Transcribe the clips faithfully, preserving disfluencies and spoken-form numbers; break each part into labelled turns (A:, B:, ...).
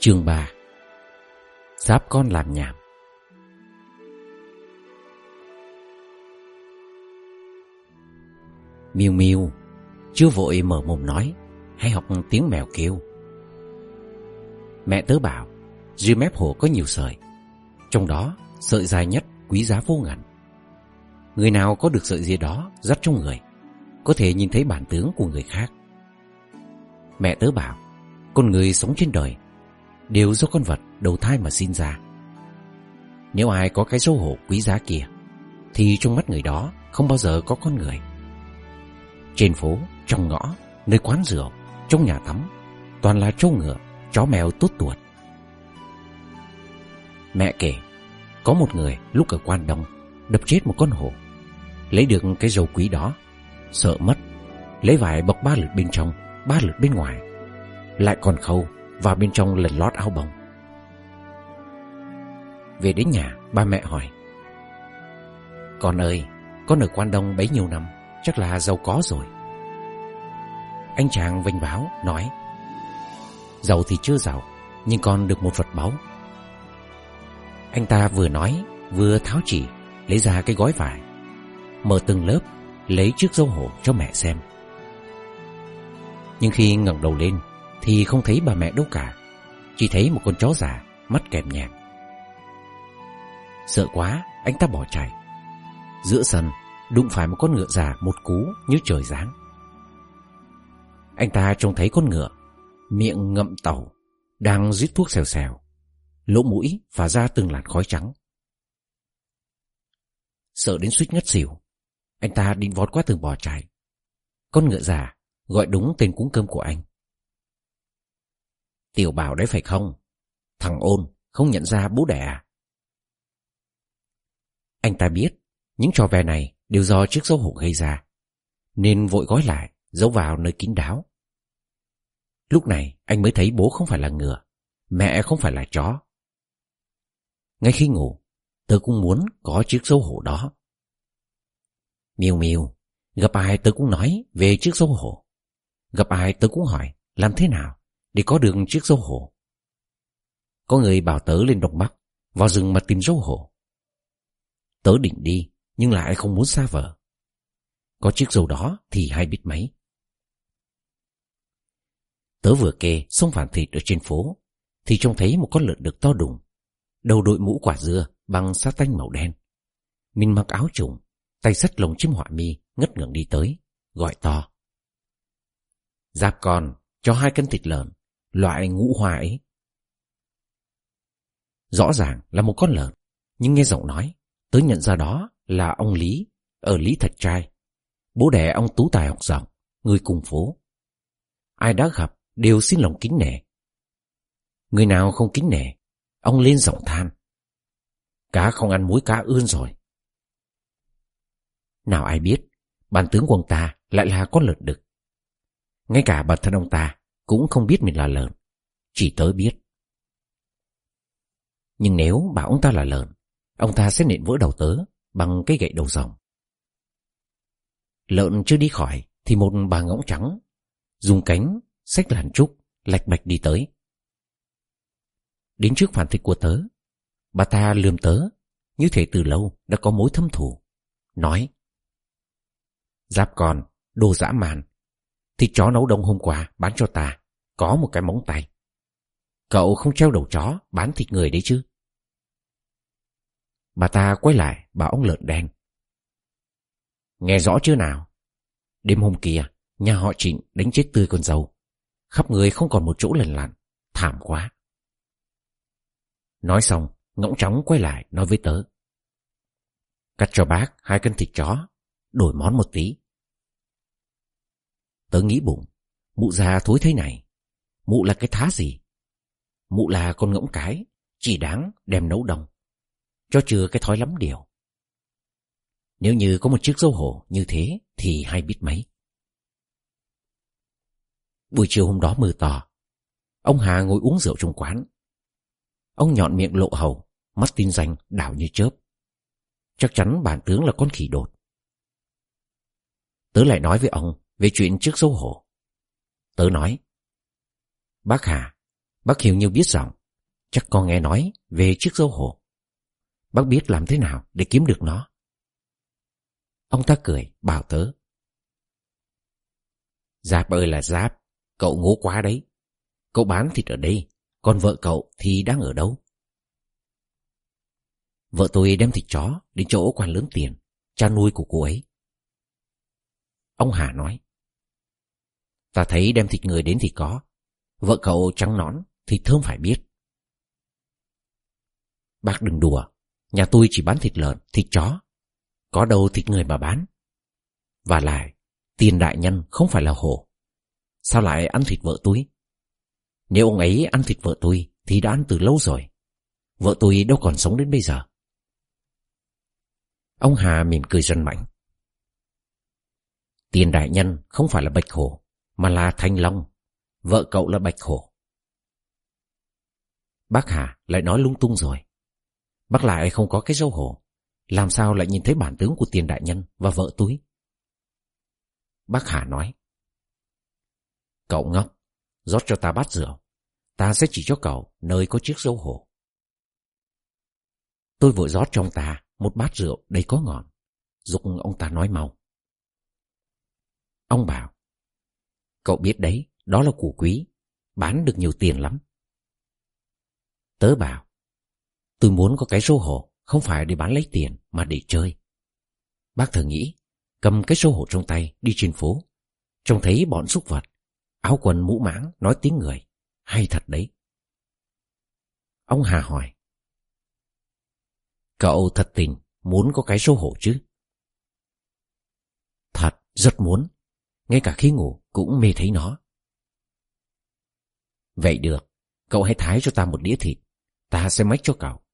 A: Chương ba. Giáp con làm nhảm. Miu Miu chưa vội mở mồm nói, hay học tiếng mèo kêu. Mẹ tớ bảo dưới mép hổ có nhiều sợi, trong đó sợi dài nhất quý giá vô ngần. Người nào có được sợi dây đó dắt trong người có thể nhìn thấy bản tướng của người khác. Mẹ tớ bảo con người sống trên đời đều do con vật đầu thai mà sinh ra. Nếu ai có cái dấu hổ quý giá kia thì trong mắt người đó không bao giờ có con người. Trên phố, trong ngõ, nơi quán rượu, trong nhà tắm toàn là trâu ngựa, chó mèo tốt tuột. Mẹ kể có một người lúc ở Quan Đông đập chết một con hổ, lấy được cái dầu quý đó, sợ mất, lấy vải bọc ba lượt bên trong, ba lượt bên ngoài, lại còn khâu vào bên trong lần lót áo bông. Về đến nhà, ba mẹ hỏi: "Con ơi, con ở Quan Đông bấy nhiêu năm, chắc là giàu có rồi." Anh chàng vênh váo nói: "Giàu thì chưa giàu, nhưng con được một vật báu." Anh ta vừa nói vừa tháo chỉ lấy ra cái gói vải, mở từng lớp, lấy chiếc dấu hổ cho mẹ xem. Nhưng khi ngẩng đầu lên thì không thấy bà mẹ đâu cả, chỉ thấy một con chó già mắt kèm nhèm. Sợ quá, anh ta bỏ chạy. Giữa sân đụng phải một con ngựa già một cú như trời giáng. Anh ta trông thấy con ngựa miệng ngậm tàu, đang rít thuốc xèo xèo, lỗ mũi phả ra từng làn khói trắng. Sợ đến suýt ngất xỉu, anh ta định vọt qua tường bỏ chạy. Con ngựa già gọi đúng tên cúng cơm của anh: "Tiểu Bảo đấy phải không? Thằng ôn không nhận ra bố đẻ à?" Anh ta biết những trò ve này đều do chiếc dấu hổ gây ra, nên vội gói lại giấu vào nơi kín đáo. Lúc này anh mới thấy bố không phải là ngựa, mẹ không phải là chó. Ngay khi ngủ, tớ cũng muốn có chiếc dấu hổ đó. Miu Miu, gặp ai tớ cũng nói về chiếc dấu hổ, gặp ai tớ cũng hỏi làm thế nào để có được chiếc dấu hổ. Có người bảo tớ lên Đông Bắc, vào rừng mà tìm dấu hổ. Tớ định đi, nhưng lại không muốn xa vợ. Có chiếc dấu đó thì hay biết mấy. Tớ vừa kê xông phản thịt ở trên phố thì trông thấy một con lợn đực to đùng, đầu đội mũ quả dưa bằng sát tanh màu đen, mình mặc áo trùng, tay xách lồng chim họa mi, ngất ngưởng đi tới, gọi to: "Giáp con, cho hai cân thịt lợn, loại ngũ hoa ấy." Rõ ràng là một con lợn, nhưng nghe giọng nói, tớ nhận ra đó là ông Lý ở Lý Thật Trai, bố đẻ ông tú tài học rộng, người cùng phố. Ai đã gặp đều xin lòng kính nể. Người nào không kính nể, ông lên giọng than: "Cá không ăn muối cá ươn rồi." Nào ai biết bản tướng của ông ta lại là con lợn đực. Ngay cả bản thân ông ta cũng không biết mình là lợn, chỉ tớ biết. Nhưng nếu bảo ông ta là lợn, ông ta sẽ nện vỡ đầu tớ bằng cái gậy đầu rồng. Lợn chưa đi khỏi thì một bà ngỗng trắng dùng cánh xách làn trúc lạch bạch đi tới. Đến trước phản thịt của tớ, bà ta lườm tớ như thể từ lâu đã có mối thâm thù, nói: "Giáp con, đồ dã man, thịt chó nấu đông hôm qua bán cho ta có một cái móng tay. Cậu không treo đầu chó bán thịt người đấy chứ?" Bà ta quay lại bảo ông lợn đen: "Nghe rõ chưa nào? Đêm hôm kia nhà họ Trịnh đánh chết tươi con dâu, khắp người không còn một chỗ lành lặn, thảm quá." Nói xong, ngỗng trắng quay lại nói với tớ: "Cắt cho bác hai cân thịt chó, đổi món một tí." Tớ nghĩ bụng, mụ già thối thế này, mụ là cái thá gì? Mụ là con ngỗng cái, chỉ đáng đem nấu đông, cho chừa cái thói lắm điều. Nếu như có một chiếc dấu hổ như thế thì hay biết mấy. Buổi chiều hôm đó mưa to, ông Hà ngồi uống rượu trong quán. Ông nhọn miệng lộ hầu, mắt tinh danh đảo như chớp. Chắc chắn bản tướng là con khỉ đột. Tớ lại nói với ông về chuyện chiếc dấu hổ. Tớ nói: "Bác Hà, bác hiểu như biết rằng chắc con nghe nói về chiếc dâu hổ. Bác biết làm thế nào để kiếm được nó? Ông ta cười bảo tớ. Giáp ơi là Giáp, cậu ngố quá đấy. Cậu bán thịt ở đây, còn vợ cậu thì đang ở đâu? Vợ tôi đem thịt chó đến chỗ quan lớn tiền, cha nuôi của cô ấy. Ông Hà nói. Ta thấy đem thịt người đến thì có. Vợ cậu trắng nõn, thịt thơm phải biết. Bác đừng đùa, nhà tôi chỉ bán thịt lợn, thịt chó. Có đâu thịt người mà bán. Và lại, Tiền đại nhân không phải là hổ. Sao lại ăn thịt vợ tôi? Nếu ông ấy ăn thịt vợ tôi thì đã ăn từ lâu rồi. Vợ tôi đâu còn sống đến bây giờ. Ông Hà mỉm cười răn mãnh. Tiền đại nhân không phải là bạch hổ, mà là thanh long. Vợ cậu là bạch hổ. Bác Hà lại nói lung tung rồi. Bác lại không có cái dâu hổ, làm sao lại nhìn thấy bản tướng của Tiền đại nhân và vợ tôi? Bác Hà nói. Cậu ngốc, rót cho ta bát rượu. Ta sẽ chỉ cho cậu nơi có chiếc dâu hổ. Tôi vội rót cho ông ta một bát rượu đầy có ngọn, giục ông ta nói mau. Ông bảo. Cậu biết đấy, đó là củ quý, bán được nhiều tiền lắm. Tớ bảo. Tôi muốn có cái dâu hổ, không phải để bán lấy tiền mà để chơi. Bác thử nghĩ, cầm cái dâu hổ trong tay đi trên phố, trông thấy bọn súc vật, áo quần mũ mãng nói tiếng người, hay thật đấy. Ông Hà hỏi. Cậu thật tình muốn có cái dâu hổ chứ? Thật, rất muốn. Ngay cả khi ngủ cũng mê thấy nó. Vậy được, cậu hãy thái cho ta một đĩa thịt, ta sẽ mách cho cậu.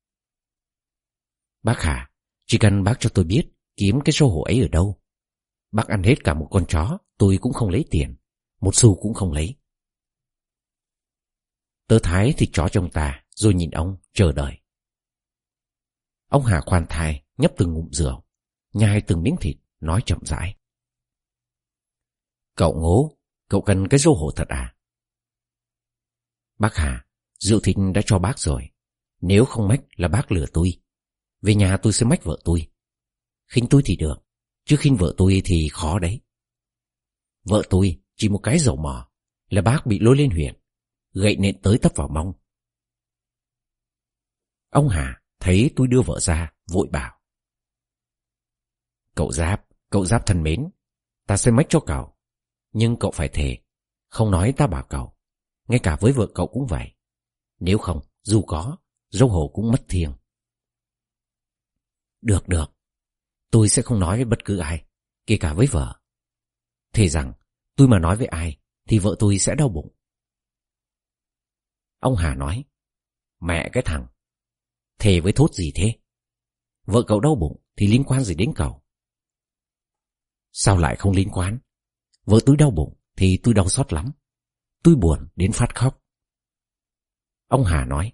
A: Bác Hà, chỉ cần bác cho tôi biết kiếm cái dâu hổ ấy ở đâu. Bác ăn hết cả một con chó, tôi cũng không lấy tiền, một xu cũng không lấy. Tớ thái thịt chó cho ông ta, rồi nhìn ông chờ đợi. Ông Hà khoan thai nhấp từng ngụm rượu, nhai từng miếng thịt, nói chậm rãi. Cậu ngố, cậu cần cái dâu hổ thật à? Bác Hà, rượu thịt đã cho bác rồi. Nếu không mách là bác lừa tôi. Về nhà tôi sẽ mách vợ tôi. Khinh tôi thì được, chứ khinh vợ tôi thì khó đấy. Vợ tôi chỉ một cái dầu mỏ là bác bị lôi lên huyện, gậy nện tới tấp vào mông. Ông Hà thấy tôi đưa vợ ra, vội bảo. Cậu Giáp, cậu Giáp thân mến, ta sẽ mách cho cậu. Nhưng cậu phải thề, không nói ta bảo cậu. Ngay cả với vợ cậu cũng vậy. Nếu không, dù có, dâu hổ cũng mất thiêng. Được được, tôi sẽ không nói với bất cứ ai, kể cả với vợ. Thề rằng, tôi mà nói với ai, thì vợ tôi sẽ đau bụng. Ông Hà nói. Mẹ cái thằng, thề với thốt gì thế? Vợ cậu đau bụng thì liên quan gì đến cậu? Sao lại không liên quan? Vợ tôi đau bụng thì tôi đau xót lắm. Tôi buồn đến phát khóc. Ông Hà nói.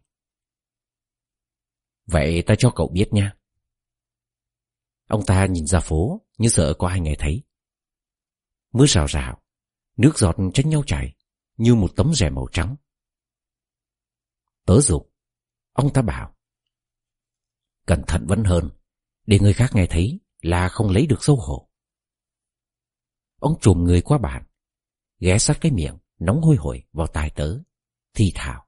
A: Vậy ta cho cậu biết nha. Ông ta nhìn ra phố như sợ có ai nghe thấy. Mưa rào rào, nước giọt tranh nhau chảy như một tấm rèm màu trắng. Tớ giục. Ông ta bảo. Cẩn thận vẫn hơn, để người khác nghe thấy là không lấy được dâu hổ. Ông trùm người qua bàn, ghé sát cái miệng nóng hôi hổi vào tai tớ, thì thào.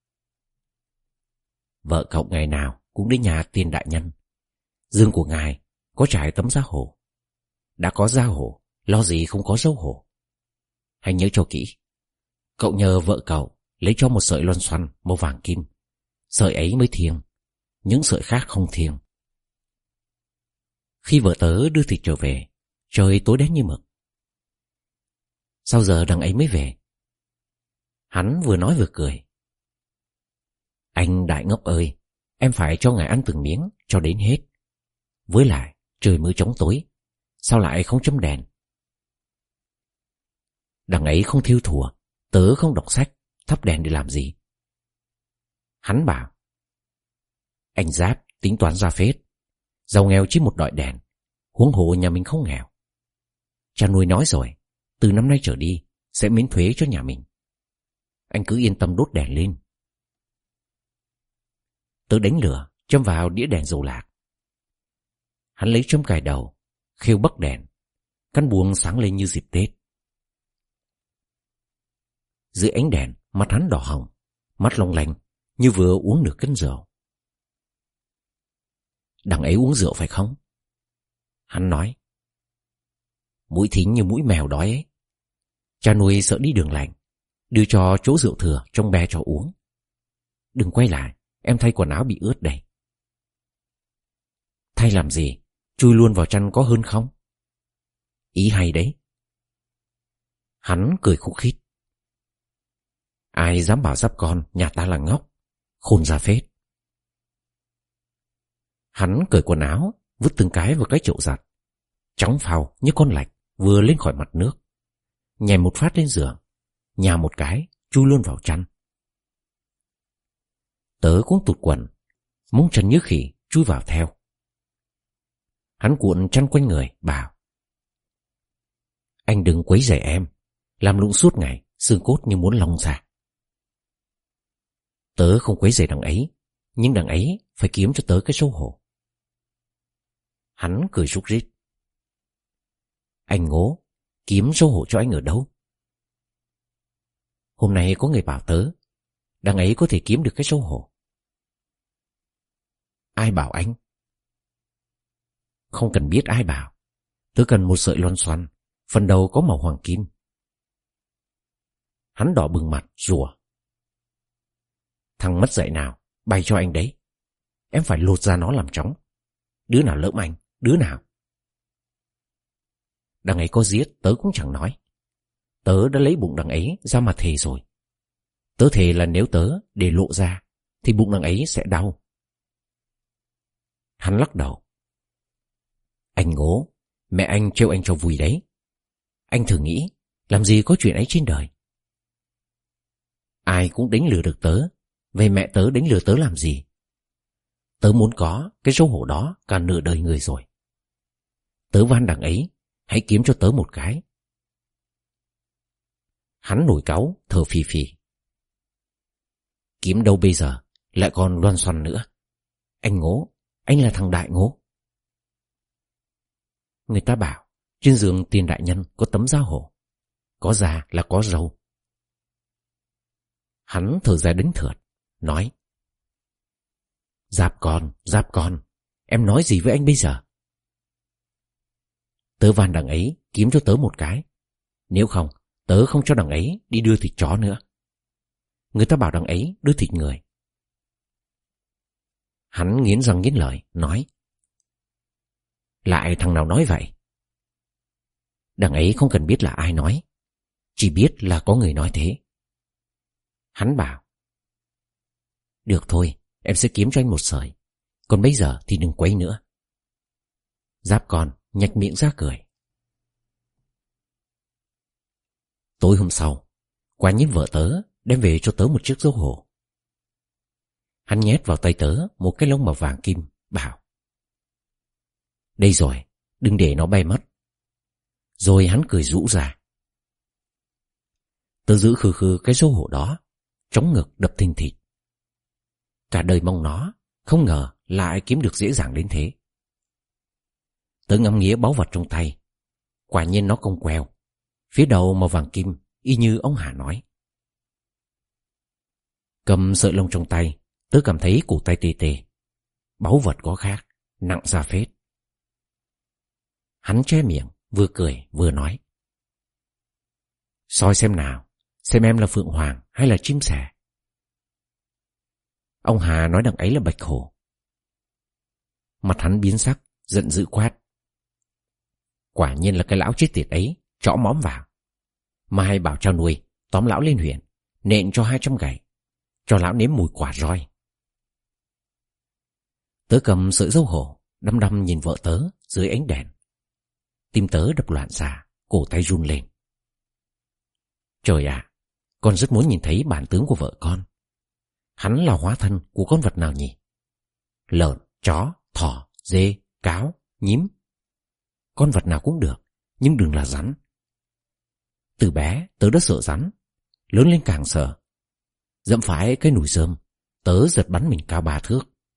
A: Vợ cậu ngày nào cũng đến nhà Tiền đại nhân. Giường của ngài có trải tấm da hổ. Đã có da hổ, lo gì không có dâu hổ. Hãy nhớ cho kỹ. Cậu nhờ vợ cậu lấy cho một sợi loan xoăn màu vàng kim. Sợi ấy mới thiêng, những sợi khác không thiêng. Khi vợ tớ đưa thịt trở về, trời tối đen như mực. Sao giờ đằng ấy mới về? Hắn vừa nói vừa cười. Anh đại ngốc ơi, em phải cho ngài ăn từng miếng cho đến hết. Với lại trời mới chóng tối, sao lại không châm đèn? Đằng ấy không thiêu thùa, tớ không đọc sách, thắp đèn để làm gì? Hắn bảo. Anh Giáp tính toán ra phết. Giàu nghèo chỉ một đọi đèn, huống hồ nhà mình không nghèo. Cha nuôi nói rồi, từ năm nay trở đi sẽ miễn thuế cho nhà mình. Anh cứ yên tâm đốt đèn lên. Tớ đánh lửa, châm vào đĩa đèn dầu lạc. Hắn lấy châm cài đầu, khêu bắc đèn. Căn buồng sáng lên như dịp Tết. Dưới ánh đèn, mặt hắn đỏ hồng, mắt long lanh như vừa uống nửa cân rượu. Đằng ấy uống rượu phải không? Hắn nói. Mũi thính như mũi mèo đói ấy. Cha nuôi sợ đi đường lành, đưa cho chỗ rượu thừa trong be cho uống. Đừng quay lại, em thay quần áo bị ướt đây. Thay làm gì? Chui luôn vào chăn có hơn không? Ý hay đấy. Hắn cười khúc khích. Ai dám bảo Giáp con nhà ta là ngốc, khôn ra phết. Hắn cởi quần áo, vứt từng cái vào cái chậu giặt, trắng phau như con lạch vừa lên khỏi mặt nước, nhảy một phát lên giường, nhào một cái chui luôn vào chăn. Tớ cũng tụt quần, mông chân như khỉ chui vào theo. Hắn cuộn chăn quanh người, bảo: Anh đừng quấy rầy em, làm lụng suốt ngày, xương cốt như muốn lông ra. Tớ không quấy rầy đằng ấy, nhưng đằng ấy phải kiếm cho tớ cái xấu hổ. Hắn cười rúc rít. Anh ngố, kiếm xấu hổ cho anh ở đâu? Hôm nay có người bảo tớ, đằng ấy có thể kiếm được cái xấu hổ. Ai bảo anh? Không cần biết ai bảo. Tớ cần một sợi loan xoăn, phần đầu có màu hoàng kim. Hắn đỏ bừng mặt, rủa. Thằng mất dạy nào, bay cho anh đấy. Em phải lột ra nó làm chóng. Đứa nào lỡm anh, đứa nào? Đằng ấy có giết, tớ cũng chẳng nói. Tớ đã lấy bụng đằng ấy ra mà thề rồi. Tớ thề là nếu tớ để lộ ra, thì bụng đằng ấy sẽ đau. Hắn lắc đầu. Anh ngố, mẹ anh trêu anh cho vui đấy. Anh thử nghĩ, làm gì có chuyện ấy trên đời. Ai cũng đánh lừa được tớ, về mẹ tớ đánh lừa tớ làm gì? Tớ muốn có cái xấu hổ đó cả nửa đời người rồi. Tớ van đằng ấy, hãy kiếm cho tớ một cái. Hắn nổi cáu, thở phì phì. Kiếm đâu bây giờ, lại còn loan xoăn nữa. Anh ngố, anh là thằng đại ngố. Người ta bảo, trên giường tiền đại nhân có tấm da hổ, có da là có râu. Hắn thở dài đánh thượt, nói: Giáp con, Giáp con, em nói gì với anh bây giờ? Tớ van đằng ấy kiếm cho tớ một cái. Nếu không, tớ không cho đằng ấy đi đưa thịt chó nữa. Người ta bảo đằng ấy đưa thịt người. Hắn nghiến răng nghiến lợi, nói: Lại thằng nào nói vậy? Đằng ấy không cần biết là ai nói, chỉ biết là có người nói thế. Hắn bảo: Được thôi, em sẽ kiếm cho anh một sợi. Còn bây giờ thì đừng quấy nữa. Giáp con nhếch miệng ra cười. Tối hôm sau, quả nhiên vợ tớ đem về cho tớ một chiếc dấu hổ. Hắn nhét vào tay tớ một cái lông màu vàng kim, bảo: Đây rồi, đừng để nó bay mất. Rồi hắn cười rũ ra. Tớ giữ khư khư cái dấu hổ đó, trống ngực đập thình thịch. Cả đời mong nó, không ngờ lại kiếm được dễ dàng đến thế. Tớ ngắm nghía báu vật trong tay. Quả nhiên nó cong queo, phía đầu màu vàng kim, y như ông Hà nói. Cầm sợi lông trong tay, tớ cảm thấy cổ tay tê tê. Báu vật có khác, nặng ra phết. Hắn che miệng, vừa cười vừa nói: Soi xem nào, xem em là phượng hoàng hay là chim sẻ. Ông Hà nói đằng ấy là bạch hổ. Mặt hắn biến sắc, giận dữ quát: Quả nhiên là cái lão chết tiệt ấy chõ mõm vào. Mai bảo cho nuôi tóm lão lên huyện, nện cho hai trăm gậy, cho lão nếm mùi quả roi. Tớ cầm sợi dấu hổ, đăm đăm nhìn vợ tớ dưới ánh đèn. Tim tớ đập loạn xạ, cổ tay run lên. Trời ạ, à, con rất muốn nhìn thấy bản tướng của vợ con. Hắn là hóa thân của con vật nào nhỉ? Lợn, chó, thỏ, dê, cáo, nhím. Con vật nào cũng được, nhưng đừng là rắn. Từ bé tớ đã sợ rắn, lớn lên càng sợ. Dẫm phải cái nùi rơm, tớ giật bắn mình cao ba thước,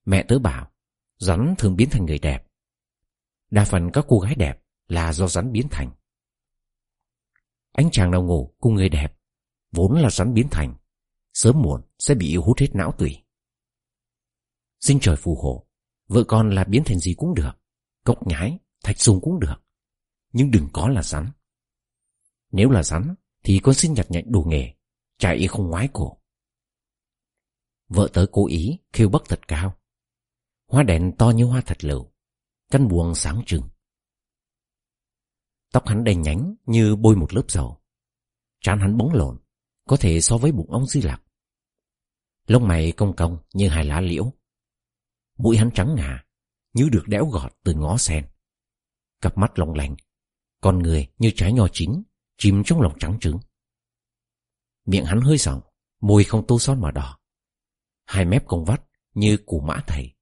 A: Mẹ tớ bảo rắn thường biến thành người đẹp. Đa phần các cô gái đẹp là do rắn biến thành. Anh chàng nào ngủ cùng người đẹp vốn là rắn biến thành, sớm muộn sẽ bị hút hết não tủy. Sinh trời phù hộ, vợ con là biến thành gì cũng được, cốc nhái, thạch sùng cũng được, nhưng đừng có là rắn. Nếu là rắn thì con xin nhặt nhạnh đồ nghề, chạy không ngoái cổ. Vợ tớ cố ý khêu bắc thật cao, hoa đèn to như hoa thật lựu, căn buồng sáng trưng. Tóc hắn đen nhánh như bôi một lớp dầu, trán hắn bóng lộn, có thể so với bụng ong Di Lặc. Lông mày cong cong như hai lá liễu. Mũi hắn trắng ngà như được đẽo gọt từ ngó sen. Cặp mắt long lanh, con người như trái nho chín chìm trong lòng trắng trứng. Miệng hắn hơi rộng, môi không tô son mà đỏ, hai mép cong vắt như củ mã thầy.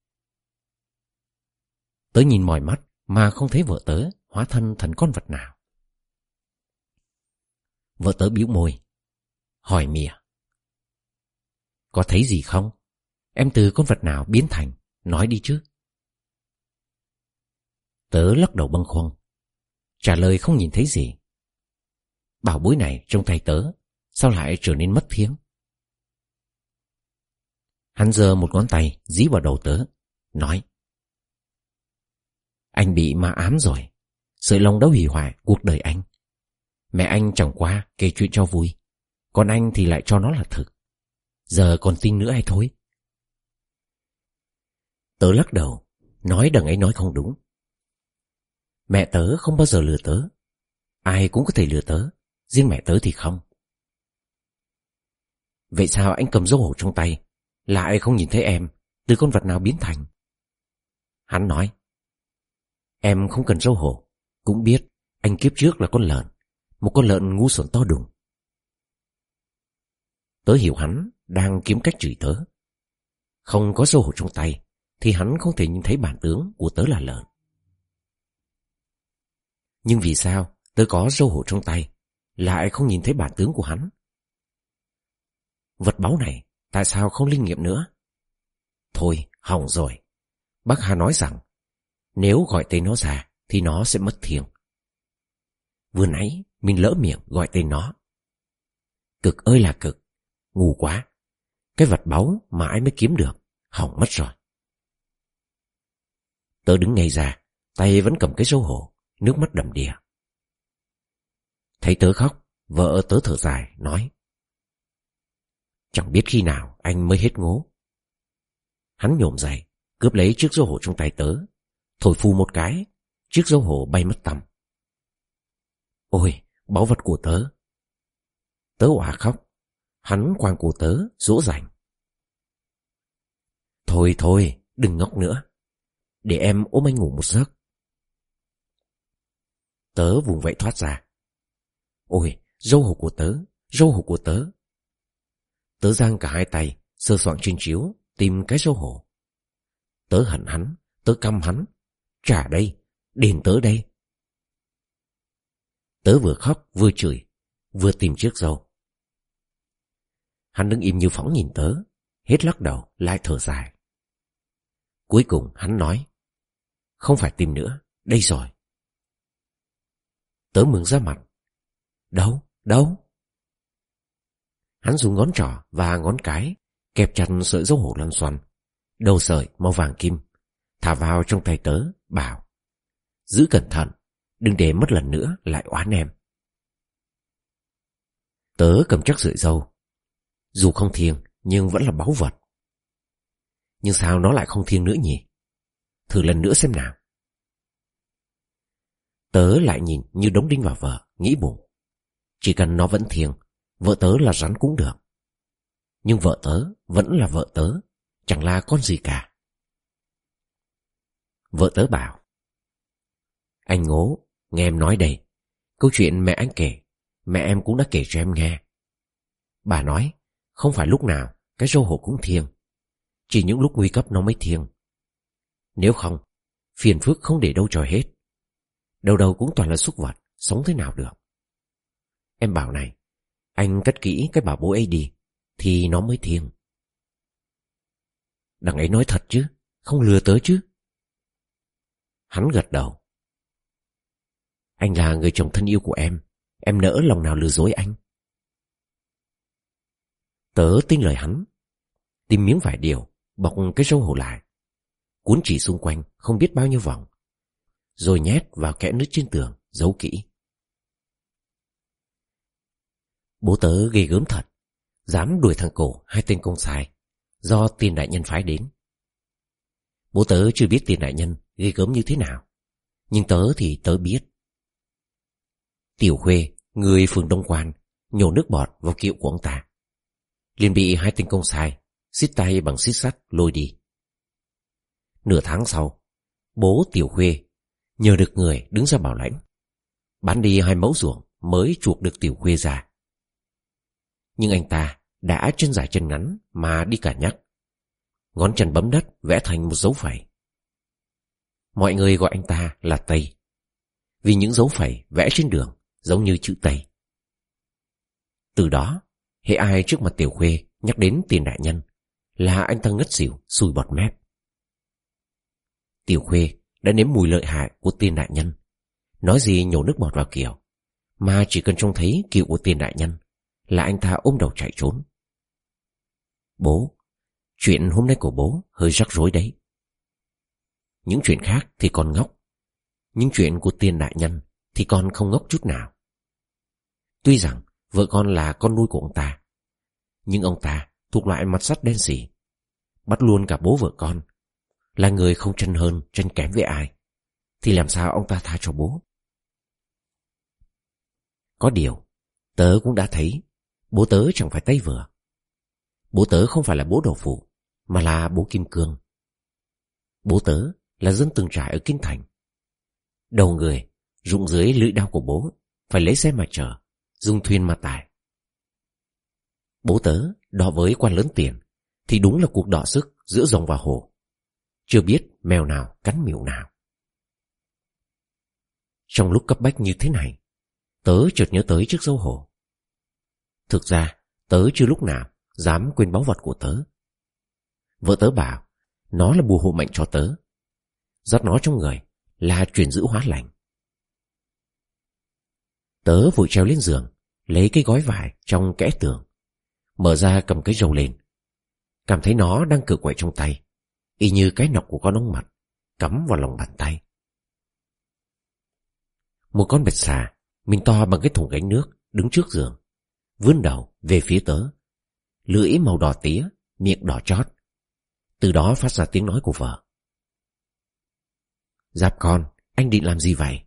A: Tớ nhìn mỏi mắt mà không thấy vợ tớ hóa thân thành con vật nào. Vợ tớ bĩu môi, hỏi mỉa: có thấy gì không? Em từ con vật nào biến thành, nói đi chứ. Tớ lắc đầu bâng khuâng, trả lời không nhìn thấy gì. Bảo bối này trong tay tớ sao lại trở nên mất thiêng? Hắn giơ một ngón tay dí vào đầu tớ, nói: anh bị ma ám rồi. Sợi lông đã hủy hoại cuộc đời anh. Mẹ anh chẳng qua kể chuyện cho vui, còn anh thì lại cho nó là thực. Giờ còn tin nữa hay thôi? Tớ lắc đầu, nói đằng ấy nói không đúng. Mẹ tớ không bao giờ lừa tớ. Ai cũng có thể lừa tớ, riêng mẹ tớ thì không. Vậy sao anh cầm dấu hổ trong tay lại không nhìn thấy em từ con vật nào biến thành? Hắn nói: em không cần dấu hổ cũng biết anh kiếp trước là con lợn, một con lợn ngu xuẩn to đùng. Tớ hiểu hắn đang kiếm cách chửi tớ. Không có dấu hổ trong tay thì hắn không thể nhìn thấy bản tướng của tớ là lợn. Nhưng vì sao tớ có dấu hổ trong tay lại không nhìn thấy bản tướng của hắn? Vật báu này tại sao không linh nghiệm nữa? Thôi, hỏng rồi. Bác Hà nói rằng nếu gọi tên nó ra thì nó sẽ mất thiêng. Vừa nãy mình lỡ miệng gọi tên nó. Cực ơi là cực, ngu quá. Cái vật báu mà ai mới kiếm được, hỏng mất rồi. Tớ đứng ngay ra, tay vẫn cầm cái dấu hổ, nước mắt đầm đìa. Thấy tớ khóc, vợ tớ thở dài, nói: chẳng biết khi nào anh mới hết ngố. Hắn nhổm dậy, cướp lấy chiếc dấu hổ trong tay tớ, thổi phù một cái, chiếc dấu hổ bay mất tăm. Ôi, báu vật của tớ! Tớ òa khóc. Hắn quàng cổ tớ, dỗ dành. Thôi thôi, đừng ngốc nữa. Để em ôm anh ngủ một giấc. Tớ vùng vẫy thoát ra. Ôi, dấu hổ của tớ, dấu hổ của tớ! Tớ giang cả hai tay, sơ soạn trên chiếu, tìm cái dấu hổ. Tớ hận hắn, tớ căm hắn. Trả đây, đền tớ đây. Tớ vừa khóc vừa chửi, vừa tìm chiếc dâu. Hắn đứng im như phóng nhìn tớ, hết lắc đầu lại thở dài. Cuối cùng hắn nói: không phải tìm nữa, đây rồi. Tớ mừng ra mặt. Đâu, đâu? Hắn dùng ngón trỏ và ngón cái kẹp chặt sợi dấu hổ lăn xoăn, đầu sợi màu vàng kim, thả vào trong tay tớ, bảo: giữ cẩn thận, đừng để mất lần nữa lại oán em. Tớ cầm chắc sợi dâu. Dù không thiêng nhưng vẫn là báu vật. Nhưng sao nó lại không thiêng nữa nhỉ? Thử lần nữa xem nào. Tớ lại nhìn như đống đinh vào vợ, nghĩ bụng: chỉ cần nó vẫn thiêng, vợ tớ là rắn cũng được. Nhưng vợ tớ vẫn là vợ tớ, chẳng là con gì cả. Vợ tớ bảo: anh ngố, nghe em nói đây. Câu chuyện mẹ anh kể, mẹ em cũng đã kể cho em nghe. Bà nói không phải lúc nào cái dâu hổ cũng thiêng, chỉ những lúc nguy cấp nó mới thiêng. Nếu không, phiền phức không để đâu cho hết. Đầu đầu cũng toàn là súc vật, sống thế nào được. Em bảo này, anh cất kỹ cái bảo bối ấy đi, thì nó mới thiêng. Đằng ấy nói thật chứ, không lừa tớ chứ? Hắn gật đầu. Anh là người chồng thân yêu của em, em nỡ lòng nào lừa dối anh. Tớ tin lời hắn, tìm miếng vải điều, bọc cái râu hổ lại, cuốn chỉ xung quanh không biết bao nhiêu vòng, rồi nhét vào kẽ nứt trên tường, giấu kỹ. Bố tớ ghê gớm thật, dám đuổi thằng Cổ hai tên công sai do Tiền đại nhân phái đến. Bố tớ chưa biết Tiền đại nhân ghê gớm như thế nào, nhưng tớ thì tớ biết. Tiểu Khuê, người phường Đông Quan, nhổ nước bọt vào kiệu của ông ta, liền bị hai tên công sai xít tay bằng xít sắt lôi đi. Nửa tháng sau, bố Tiểu Khuê nhờ được người đứng ra bảo lãnh, bán đi hai mẫu ruộng mới chuộc được Tiểu Khuê ra. Nhưng anh ta đã chân dài chân ngắn mà đi cả nhắc, ngón chân bấm đất vẽ thành một dấu phẩy. Mọi người gọi anh ta là Tây, vì những dấu phẩy vẽ trên đường giống như chữ Tây. Từ đó, hễ ai trước mặt Tiểu Khuê nhắc đến Tiền đại nhân là anh ta ngất xỉu sùi bọt mép. Tiểu Khuê đã nếm mùi lợi hại của Tiền đại nhân, nói gì nhổ nước bọt vào kiệu, mà chỉ cần trông thấy kiệu của Tiền đại nhân là anh ta ôm đầu chạy trốn. Bố, chuyện hôm nay của bố hơi rắc rối đấy. Những chuyện khác thì con ngốc, nhưng chuyện của Tiền đại nhân thì con không ngốc chút nào. Tuy rằng vợ con là con nuôi của ông ta, nhưng ông ta thuộc loại mặt sắt đen sì, bắt luôn cả bố vợ con, là người không chân hơn chân kém với ai, thì làm sao ông ta tha cho bố? Có điều, tớ cũng đã thấy bố tớ chẳng phải Tây vừa. Bố tớ không phải là bố Đậu Phụ, mà là bố Kim Cương. Bố tớ là dân từng trải ở Kinh Thành. Đầu người rụng dưới lưỡi đao của bố, phải lấy xe mà chở, dùng thuyền mà tải. Bố tớ đọ với quan lớn tiền thì đúng là cuộc đọ sức giữa rồng và hổ, chưa biết mèo nào cắn miệng nào. Trong lúc cấp bách như thế này, tớ chợt nhớ tới chiếc dâu hổ. Thực ra tớ chưa lúc nào dám quên báu vật của tớ. Vợ tớ bảo nó là bùa hộ mệnh cho tớ, dắt nó trong người là chuyển dữ hóa lành. Tớ vội treo lên giường, lấy cái gói vải trong kẽ tường, mở ra cầm cái râu lên, cảm thấy nó đang cựa quậy trong tay, y như cái nọc của con ong mật cắm vào lòng bàn tay. Một con bạch xà mình to bằng cái thùng gánh nước đứng trước giường, vươn đầu về phía tớ, lưỡi màu đỏ tía, miệng đỏ chót. Từ đó phát ra tiếng nói của vợ. Giáp con, anh định làm gì vậy?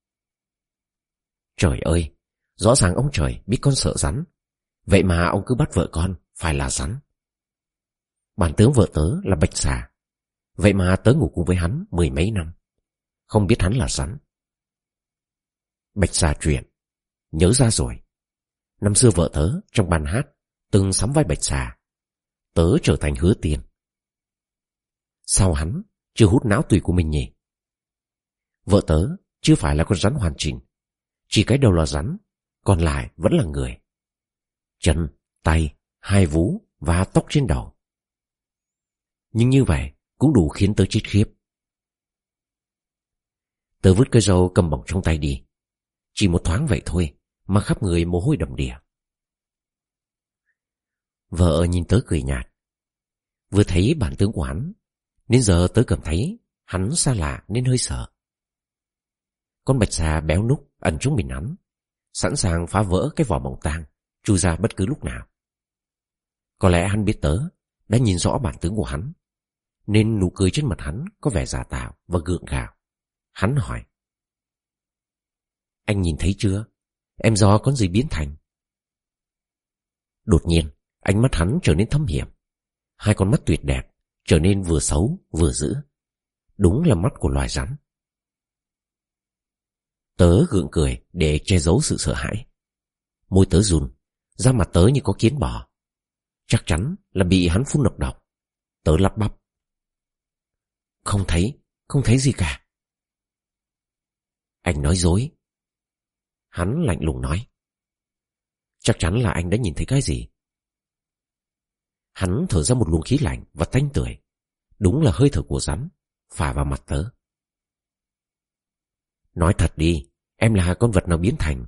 A: Trời ơi, rõ ràng ông trời biết con sợ rắn, vậy mà ông cứ bắt vợ con phải là rắn. Bản tướng vợ tớ là bạch xà, vậy mà tớ ngủ cùng với hắn mười mấy năm, không biết hắn là rắn. Bạch xà chuyện, nhớ ra rồi. Năm xưa vợ tớ trong ban hát từng sắm vai bạch xà, tớ trở thành Hứa Tiên. Sao hắn chưa hút não tùy của mình nhỉ? Vợ tớ chưa phải là con rắn hoàn chỉnh, chỉ cái đầu là rắn, còn lại vẫn là người. Chân, tay, hai vú và tóc trên đầu. Nhưng như vậy cũng đủ khiến tớ chết khiếp. Tớ vứt cái râu cầm bổng trong tay đi, chỉ một thoáng vậy thôi mà khắp người mồ hôi đầm đìa. Vợ nhìn tớ cười nhạt. Vừa thấy bản tướng của hắn, nên giờ tớ cảm thấy hắn xa lạ nên hơi sợ. Con bạch xà béo núc ẩn trong mình hắn, sẵn sàng phá vỡ cái vỏ mỏng tang, chui ra bất cứ lúc nào. Có lẽ hắn biết tớ đã nhìn rõ bản tướng của hắn, nên nụ cười trên mặt hắn có vẻ giả tạo và gượng gạo. Hắn hỏi: Anh nhìn thấy chưa? Em do con gì biến thành? Đột nhiên ánh mắt hắn trở nên thâm hiểm, hai con mắt tuyệt đẹp trở nên vừa xấu vừa dữ, đúng là mắt của loài rắn. Tớ gượng cười để che giấu sự sợ hãi. Môi tớ run, da mặt tớ như có kiến bò. Chắc chắn là bị hắn phun độc độc. Tớ lắp bắp: Không thấy, không thấy gì cả. Anh nói dối. Hắn lạnh lùng nói: Chắc chắn là anh đã nhìn thấy cái gì. Hắn thở ra một luồng khí lạnh và tanh tưởi, đúng là hơi thở của rắn phả vào mặt tớ. Nói thật đi, em là con vật nào biến thành?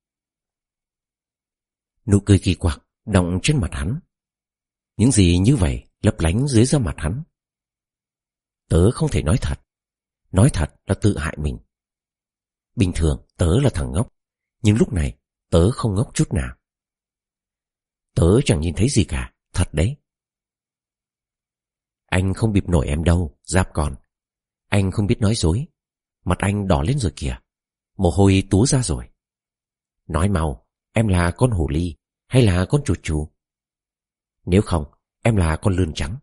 A: Nụ cười kỳ quặc đọng trên mặt hắn. Những gì như vậy lấp lánh dưới da mặt hắn. Tớ không thể nói thật. Nói thật là tự hại mình. Bình thường tớ là thằng ngốc, nhưng lúc này tớ không ngốc chút nào. Tớ chẳng nhìn thấy gì cả, thật đấy. Anh không bịp nổi em đâu, Giáp con. Anh không biết nói dối. Mặt anh đỏ lên rồi kìa. Mồ hôi túa ra rồi. Nói mau, em là con hồ ly hay là con chuột chù? Nếu không, em là con lươn trắng.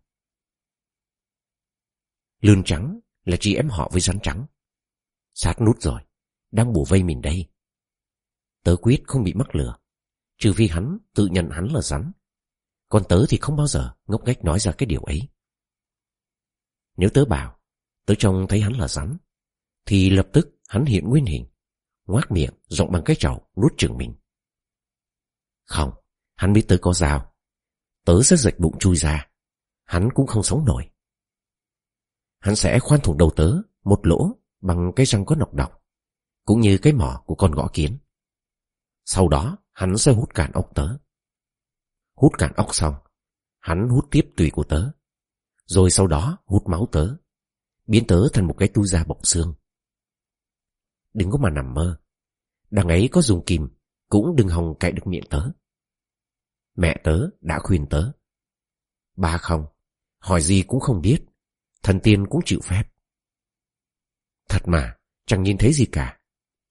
A: Lươn trắng là chị em họ với rắn trắng. Sát nút rồi, đang bủa vây mình đây. Tớ quyết không bị mắc lừa, trừ vì hắn tự nhận hắn là rắn. Còn tớ thì không bao giờ ngốc nghếch nói ra cái điều ấy. Nếu tớ bảo tớ trông thấy hắn là rắn, thì lập tức hắn hiện nguyên hình, ngoác miệng rộng bằng cái chậu nuốt chửng mình. Không, hắn biết tớ có dao, tớ sẽ rạch bụng chui ra, hắn cũng không sống nổi. Hắn sẽ khoan thủng đầu tớ một lỗ bằng cái răng có nọc độc, cũng như cái mỏ của con gõ kiến. Sau đó hắn sẽ hút cạn óc tớ. Hút cạn óc xong, hắn hút tiếp tủy của tớ, rồi sau đó hút máu tớ, biến tớ thành một cái tu da bọc xương. Đừng có mà nằm mơ. Đằng ấy có dùng kìm cũng đừng hòng cạy được miệng tớ. Mẹ tớ đã khuyên tớ. Ba không, hỏi gì cũng không biết, thần tiên cũng chịu phép. Thật mà, chẳng nhìn thấy gì cả.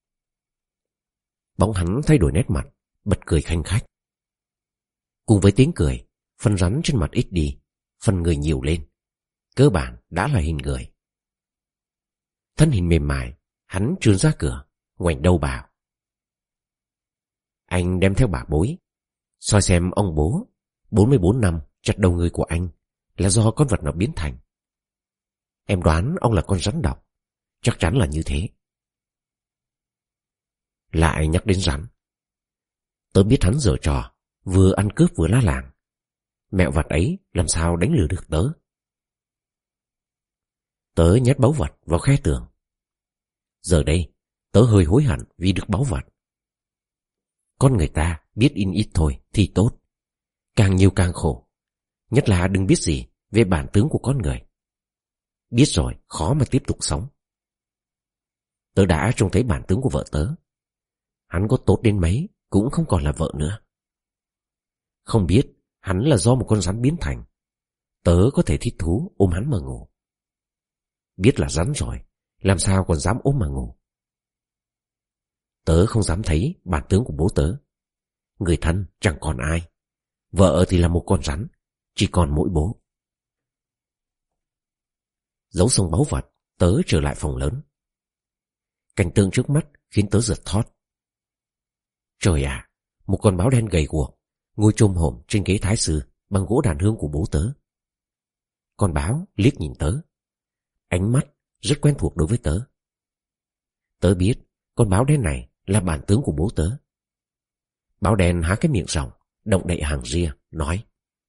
A: Bỗng hắn thay đổi nét mặt, bật cười khanh khách. Cùng với tiếng cười, phần rắn trên mặt ít đi, phần người nhiều lên. Cơ bản đã là hình người. Thân hình mềm mại, hắn trườn ra cửa, ngoảnh đầu bảo: Anh đem theo bà bối, soi xem ông bố bốn mươi bốn năm chặt đầu người của anh là do con vật nào biến thành. Em đoán ông là con rắn độc, chắc chắn là như thế. Lại nhắc đến rắn. Tớ biết hắn giở trò, vừa ăn cướp vừa la làng. Mẹo vật ấy làm sao đánh lừa được tớ. Tớ nhét báu vật vào khe tường. Giờ đây tớ hơi hối hận vì được báu vật. Con người ta biết in ít thôi thì tốt, càng nhiều càng khổ. Nhất là đừng biết gì về bản tướng của con người. Biết rồi khó mà tiếp tục sống. Tớ đã trông thấy bản tướng của vợ tớ. Hắn có tốt đến mấy cũng không còn là vợ nữa. Không biết hắn là do một con rắn biến thành, tớ có thể thích thú ôm hắn mà ngủ. Biết là rắn rồi, làm sao còn dám ôm mà ngủ. Tớ không dám thấy bản tướng của bố tớ. Người thân chẳng còn ai, vợ thì là một con rắn, chỉ còn mỗi bố. Giấu xong báu vật, tớ trở lại phòng lớn. Cảnh tượng trước mắt khiến tớ giật thót. Trời ạ, à, một con báo đen gầy guộc ngồi chồm hổm trên ghế thái sư bằng gỗ đàn hương của bố tớ. Con báo liếc nhìn tớ, ánh mắt rất quen thuộc đối với tớ. Tớ biết con báo đen này là bản tướng của bố tớ. Báo đen há cái miệng rộng, động đậy hàng ria, nói: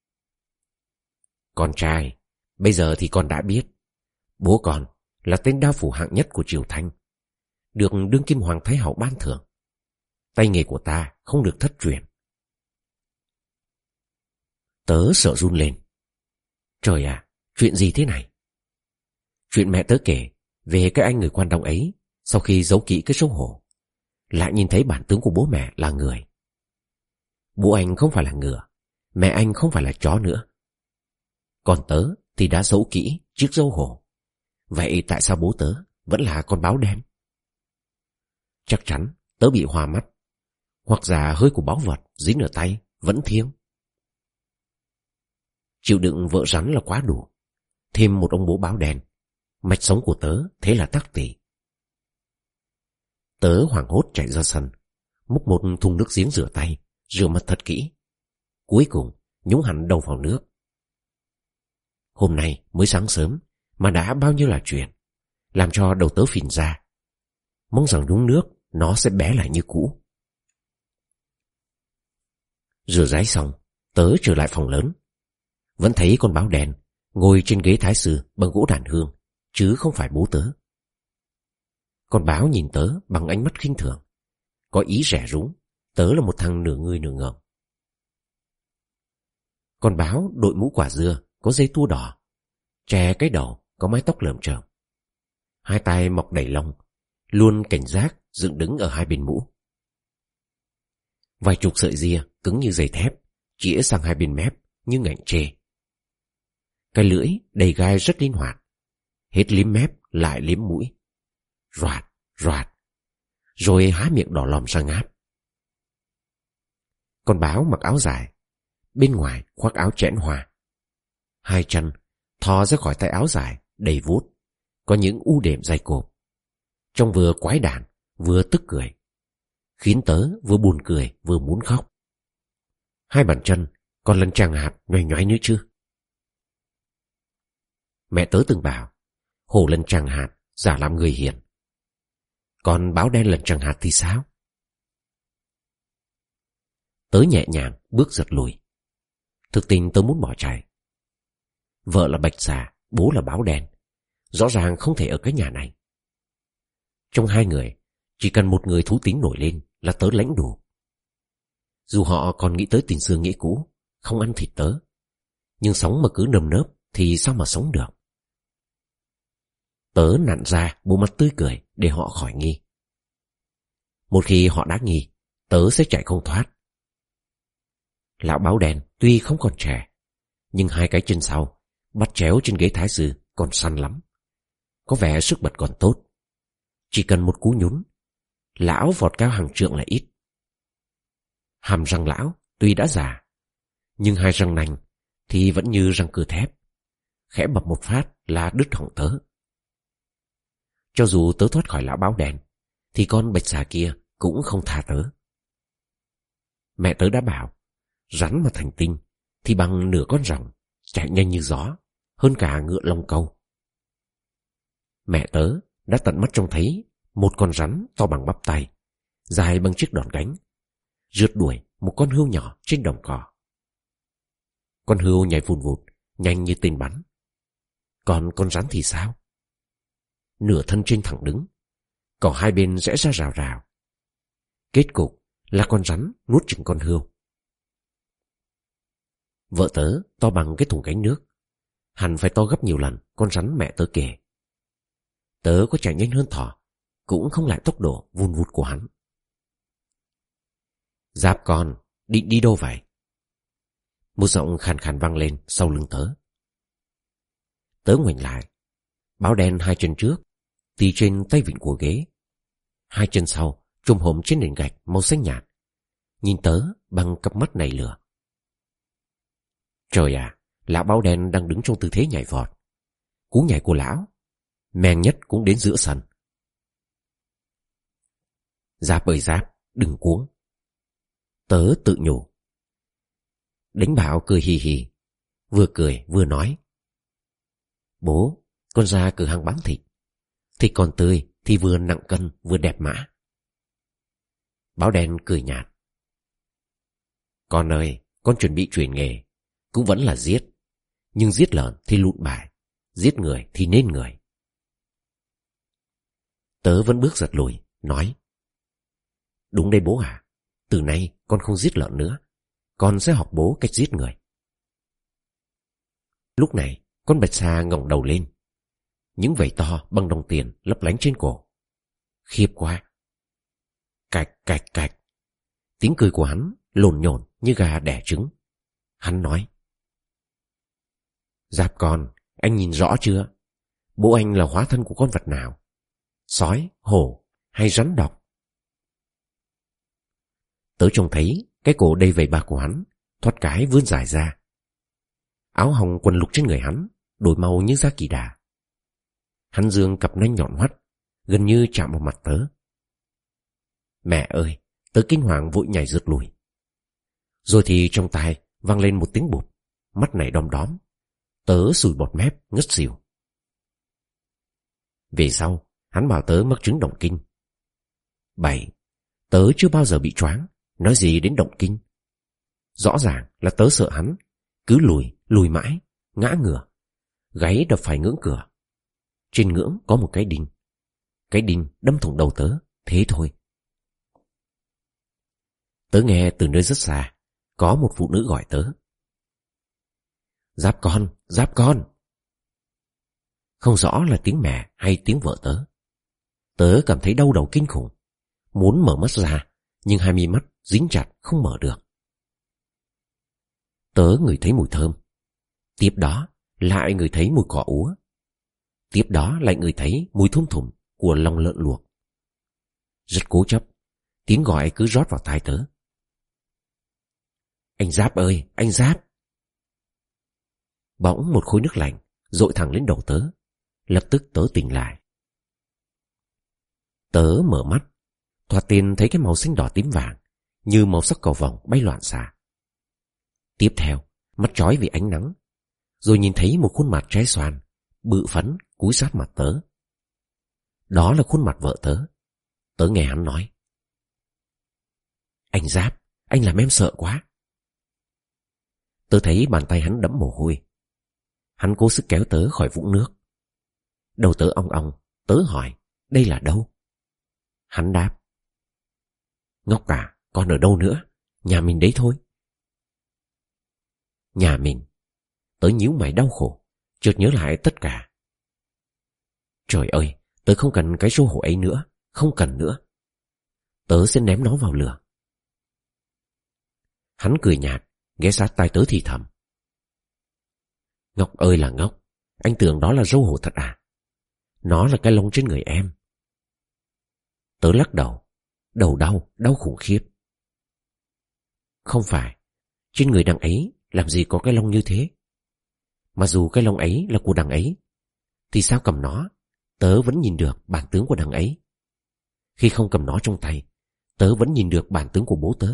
A: Con trai, bây giờ thì con đã biết, bố con là tên đao phủ hạng nhất của triều Thanh, được đương kim hoàng thái hậu ban thưởng. Tay nghề của ta không được thất truyền. Tớ sợ run lên. Trời ạ, à, chuyện gì thế này? Chuyện mẹ tớ kể về cái anh người quan đông ấy, sau khi giấu kỹ cái xấu hổ, lại nhìn thấy bản tướng của bố mẹ là người. Bố anh không phải là ngựa, mẹ anh không phải là chó nữa. Còn tớ thì đã giấu kỹ chiếc dâu hổ. Vậy tại sao bố tớ vẫn là con báo đen? Chắc chắn tớ bị hoa mắt, hoặc giả hơi của báu vật dính ở tay vẫn thiêng. Chịu đựng vợ rắn là quá đủ, thêm một ông bố báo đen, mạch sống của tớ thế là tắc tỉ. Tớ hoảng hốt chạy ra sân, múc một thùng nước giếng rửa tay, rửa mặt thật kỹ. Cuối cùng nhúng hẳn đầu vào nước. Hôm nay mới sáng sớm mà đã bao nhiêu là chuyện, làm cho đầu tớ phình ra. Mong rằng nhúng nước nó sẽ bé lại như cũ. Rửa ráy xong, tớ trở lại phòng lớn. Vẫn thấy con báo đen ngồi trên ghế thái sư bằng gỗ đàn hương, chứ không phải bố tớ. Con báo nhìn tớ bằng ánh mắt khinh thường, có ý rẻ rúng tớ là một thằng nửa người nửa ngợm. Con báo đội mũ quả dưa có dây tua đỏ, che cái đầu, có mái tóc lởm chởm, hai tay mọc đầy lông, luôn cảnh giác dựng đứng ở hai bên mũ. Vài chục sợi ria cứng như dây thép chĩa sang hai bên mép như ngạnh trê. Cái lưỡi đầy gai rất linh hoạt, hết liếm mép lại liếm mũi, roạt roạt, rồi há miệng đỏ lòm ra ngáp. Con báo mặc áo dài, bên ngoài khoác áo chẽn hoa, hai chân thò ra khỏi tay áo dài đầy vuốt, có những u đệm dày cộp, trông vừa quái đản vừa tức cười, khiến tớ vừa buồn cười vừa muốn khóc. Hai bàn chân còn lần tràng hạt nhoài nhoái nữa chứ. Mẹ tớ từng bảo hổ lần tràng hạt giả làm người hiền, còn báo đen lần tràng hạt thì sao? Tớ nhẹ nhàng bước giật lùi. Thực tình tớ muốn bỏ chạy. Vợ là bạch xà, bố là báo đen, rõ ràng không thể ở cái nhà này. Trong hai người, chỉ cần một người thú tính nổi lên là tớ lãnh đủ. Dù họ còn nghĩ tới tình xưa nghĩa cũ, không ăn thịt tớ, nhưng sống mà cứ nơm nớp thì sao mà sống được. Tớ nặn ra bộ mặt tươi cười để họ khỏi nghi. Một khi họ đã nghi, tớ sẽ chạy không thoát. Lão báo đen tuy không còn trẻ, nhưng hai cái chân sau bắt chéo trên ghế thái sư còn săn lắm, có vẻ sức bật còn tốt. Chỉ cần một cú nhún, lão vọt cao hàng trượng là ít. Hàm răng lão tuy đã già, nhưng hai răng nanh thì vẫn như răng cưa thép, khẽ bập một phát là đứt họng tớ. Cho dù tớ thoát khỏi lão báo đen, thì con bạch xà kia cũng không tha tớ. Mẹ tớ đã bảo, rắn mà thành tinh thì bằng nửa con rồng, chạy nhanh như gió, hơn cả ngựa lông câu. Mẹ tớ đã tận mắt trông thấy một con rắn to bằng bắp tay, dài bằng chiếc đòn gánh, rượt đuổi một con hươu nhỏ trên đồng cỏ. Con hươu nhảy vùn vụt, nhanh như tên bắn. Còn con rắn thì sao? Nửa thân trên thẳng đứng, cỏ hai bên rẽ ra rào rào. Kết cục là con rắn nuốt chửng con hươu. Vợ tớ to bằng cái thùng gánh nước, hẳn phải to gấp nhiều lần con rắn mẹ tớ kể. Tớ có chạy nhanh hơn thỏ, cũng không lại tốc độ vun vút của hắn. Giáp con, định đi đâu vậy? Một giọng khàn khàn vang lên sau lưng tớ. Tớ ngoảnh lại, báo đen hai chân trước tì trên tay vịn của ghế, hai chân sau trùm hổm trên nền gạch màu xanh nhạt, nhìn tớ bằng cặp mắt nảy lửa. Trời à, lão báo đen đang đứng trong tư thế nhảy vọt. Cú nhảy của lão men nhất cũng đến giữa sân. Giáp ơi Giáp, đừng cuống. Tớ tự nhủ. Đánh Bảo cười hì hì, vừa cười vừa nói. Bố, con ra cửa hàng bán thịt. Thịt còn tươi thì vừa nặng cân vừa đẹp mã. Báo đen cười nhạt. Con ơi, con chuẩn bị chuyển nghề, cũng vẫn là giết. Nhưng giết lợn thì lụn bài, giết người thì nên người. Tớ vẫn bước giật lùi, nói. Đúng đây bố à, từ nay con không giết lợn nữa, con sẽ học bố cách giết người. Lúc này, con bạch xà ngẩng đầu lên. Những vảy to bằng đồng tiền lấp lánh trên cổ. Khiếp quá. Cạch cạch cạch. Tiếng cười của hắn lồn nhồn như gà đẻ trứng. Hắn nói. Giáp con, anh nhìn rõ chưa? Bố anh là hóa thân của con vật nào? Sói, hổ hay rắn độc? Tớ trông thấy cái cổ đầy vảy bạc của hắn thoát cái vươn dài ra. Áo hồng quần lục trên người hắn đổi màu như da kỳ đà. Hắn giương cặp nanh nhọn hoắt, gần như chạm vào mặt tớ. Mẹ ơi, tớ kinh hoàng vội nhảy rượt lùi. Rồi thì trong tai vang lên một tiếng bụp, mắt này đom đóm. Tớ sùi bọt mép ngất xỉu. Về sau, hắn bảo tớ mắc chứng động kinh. Bảy, tớ chưa bao giờ bị choáng, nói gì đến động kinh. Rõ ràng là tớ sợ hắn, cứ lùi, lùi mãi, ngã ngửa, gáy đập phải ngưỡng cửa. Trên ngưỡng có một cái đinh. Cái đinh đâm thủng đầu tớ, thế thôi. Tớ nghe từ nơi rất xa, có một phụ nữ gọi tớ. Giáp con, Giáp con. Không rõ là tiếng mẹ hay tiếng vợ tớ. Tớ cảm thấy đau đầu kinh khủng, muốn mở mắt ra, nhưng hai mi mắt dính chặt không mở được. Tớ ngửi thấy mùi thơm. Tiếp đó lại ngửi thấy mùi cỏ úa. Tiếp đó lại ngửi thấy mùi thum thủm của lòng lợn luộc. Rất cố chấp, tiếng gọi cứ rót vào tai tớ. Anh Giáp ơi, anh Giáp. Bỗng một khối nước lạnh dội thẳng lên đầu tớ. Lập tức tớ tỉnh lại. Tớ mở mắt, thoạt tiên thấy cái màu xanh đỏ tím vàng như màu sắc cầu vồng bay loạn xạ. Tiếp theo, mắt chói vì ánh nắng, rồi nhìn thấy một khuôn mặt trái xoan, bự phấn cúi sát mặt tớ. Đó là khuôn mặt vợ tớ. Tớ nghe hắn nói. Anh Giáp, anh làm em sợ quá. Tớ thấy bàn tay hắn đẫm mồ hôi. Hắn cố sức kéo tớ khỏi vũng nước. Đầu tớ ong ong. Tớ hỏi, đây là đâu? Hắn đáp, Ngốc à, con ở đâu nữa? Nhà mình đấy thôi. Nhà mình. Tớ nhíu mày đau khổ, chợt nhớ lại tất cả. Trời ơi, tớ không cần cái rô hổ ấy nữa. Không cần nữa. Tớ sẽ ném nó vào lửa. Hắn cười nhạt, ghé sát tai tớ thì thầm. Ngốc ơi là ngốc, anh tưởng đó là râu hổ thật à? Nó là cái lông trên người em. Tớ lắc đầu. Đầu đau, đau khủng khiếp. Không phải, trên người đằng ấy làm gì có cái lông như thế. Mà dù cái lông ấy là của đằng ấy, thì sao cầm nó, tớ vẫn nhìn được bản tướng của đằng ấy. Khi không cầm nó trong tay, tớ vẫn nhìn được bản tướng của bố tớ.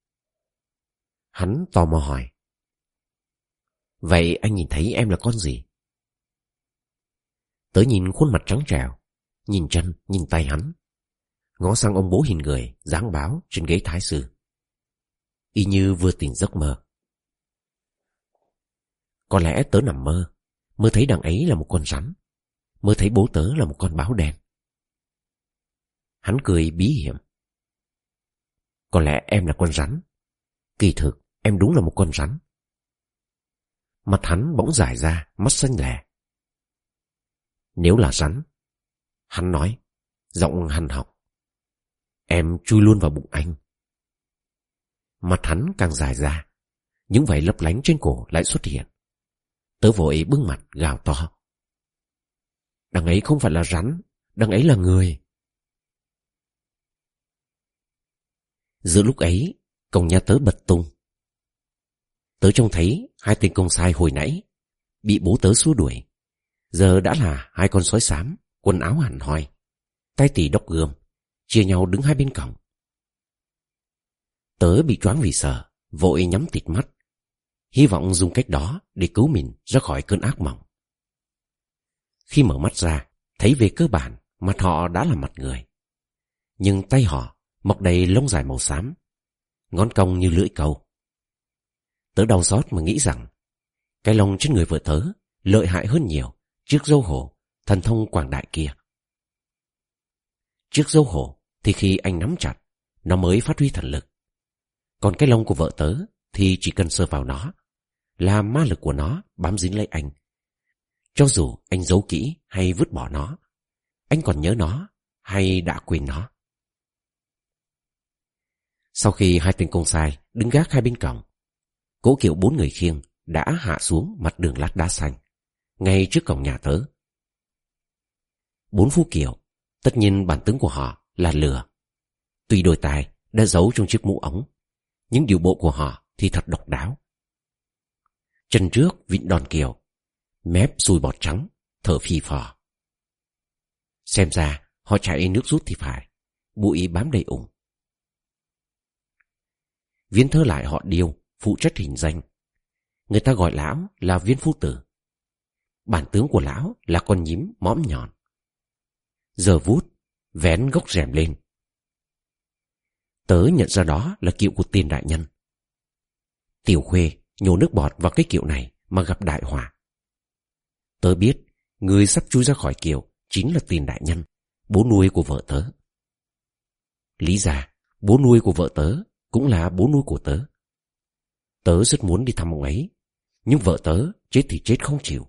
A: Hắn tò mò hỏi. Vậy anh nhìn thấy em là con gì? Tớ nhìn khuôn mặt trắng trẻo, nhìn chân, nhìn tay hắn, ngó sang ông bố hình người dáng báo trên ghế thái sư, y như vừa tỉnh giấc mơ. Có lẽ tớ nằm mơ, mơ thấy đằng ấy là một con rắn, mơ thấy bố tớ là một con báo đen. Hắn cười bí hiểm. Có lẽ em là con rắn, kỳ thực em đúng là một con rắn. Mặt hắn bỗng dài ra, mắt xanh lè. Nếu là rắn, hắn nói, giọng hằn học, em chui luôn vào bụng anh. Mặt hắn càng dài ra, những vảy lấp lánh trên cổ lại xuất hiện. Tớ vội bưng mặt gào to. Đằng ấy không phải là rắn, đằng ấy là người. Giữa lúc ấy, cổng nhà tớ bật tung. Tớ trông thấy hai tên công sai hồi nãy bị bố tớ xua đuổi, giờ đã là hai con sói xám, quần áo hẳn hoi, tay tỉ đốc gươm, chia nhau đứng hai bên cổng. Tớ bị choáng vì sợ, vội nhắm tịt mắt, hy vọng dùng cách đó để cứu mình ra khỏi cơn ác mộng. Khi mở mắt ra, thấy về cơ bản mặt họ đã là mặt người, nhưng tay họ mọc đầy lông dài màu xám, ngón cong như lưỡi câu. Tớ đau xót mà nghĩ rằng cái lông trên người vợ tớ lợi hại hơn nhiều chiếc râu hổ thần thông quảng đại kia. Chiếc râu hổ thì khi anh nắm chặt, nó mới phát huy thần lực. Còn cái lông của vợ tớ thì chỉ cần sờ vào nó là ma lực của nó bám dính lấy anh. Cho dù anh giấu kỹ hay vứt bỏ nó, anh còn nhớ nó hay đã quên nó. Sau khi hai tên công sai đứng gác hai bên cổng, cỗ kiệu bốn người khiêng đã hạ xuống mặt đường lát đá xanh, ngay trước cổng nhà tớ. Bốn phu kiệu, tất nhiên bản tướng của họ là lừa. Tuy đôi tai đã giấu trong chiếc mũ ống, nhưng điệu bộ của họ thì thật độc đáo. Chân trước vịn đòn kiệu, mép sùi bọt trắng, thở phì phò. Xem ra họ chạy nước rút thì phải, bụi bám đầy ủng. Viên thơ lại họ Điêu phụ trách hình danh. Người ta gọi lão là Viên Phu Tử. Bản tướng của lão là con nhím mõm nhọn. Giờ vút vén gốc rèm lên. Tớ nhận ra đó là kiệu của Tiền đại nhân. Tiểu Khuê nhổ nước bọt vào cái kiệu này mà gặp đại họa. Tớ biết người sắp chui ra khỏi kiều chính là Tiền đại nhân, bố nuôi của vợ tớ. Lý ra bố nuôi của vợ tớ cũng là bố nuôi của tớ. Tớ rất muốn đi thăm ông ấy, nhưng vợ tớ chết thì chết không chịu.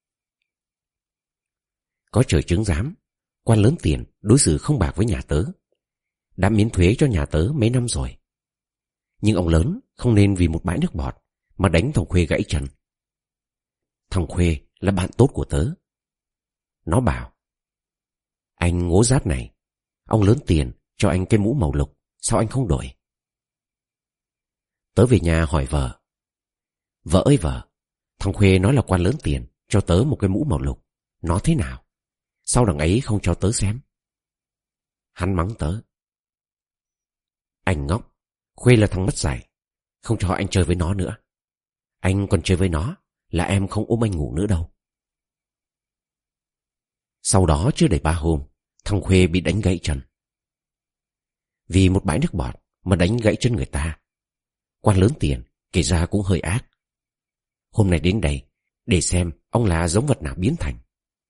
A: Có trời chứng giám, quan lớn Tiền đối xử không bạc với nhà tớ. Đã miễn thuế cho nhà tớ mấy năm rồi. Nhưng ông lớn không nên vì một bãi nước bọt mà đánh thằng Khuê gãy chân. Thằng Khuê là bạn tốt của tớ. Nó bảo: anh ngố rát này, ông lớn Tiền cho anh cái mũ màu lục, sao anh không đổi? Tớ về nhà hỏi vợ: vợ ơi vợ, thằng Khuê nói là quan lớn Tiền cho tớ một cái mũ màu lục, nó thế nào? Sao đằng ấy không cho tớ xem? Hắn mắng tớ: anh ngốc, Khuê là thằng mất dạy, không cho anh chơi với nó nữa. Anh còn chơi với nó là em không ôm anh ngủ nữa đâu. Sau đó chưa đầy ba hôm, thằng Khuê bị đánh gãy chân. Vì một bãi nước bọt mà đánh gãy chân người ta, quan lớn Tiền kể ra cũng hơi ác. Hôm nay đến đây để xem ông là giống vật nào biến thành.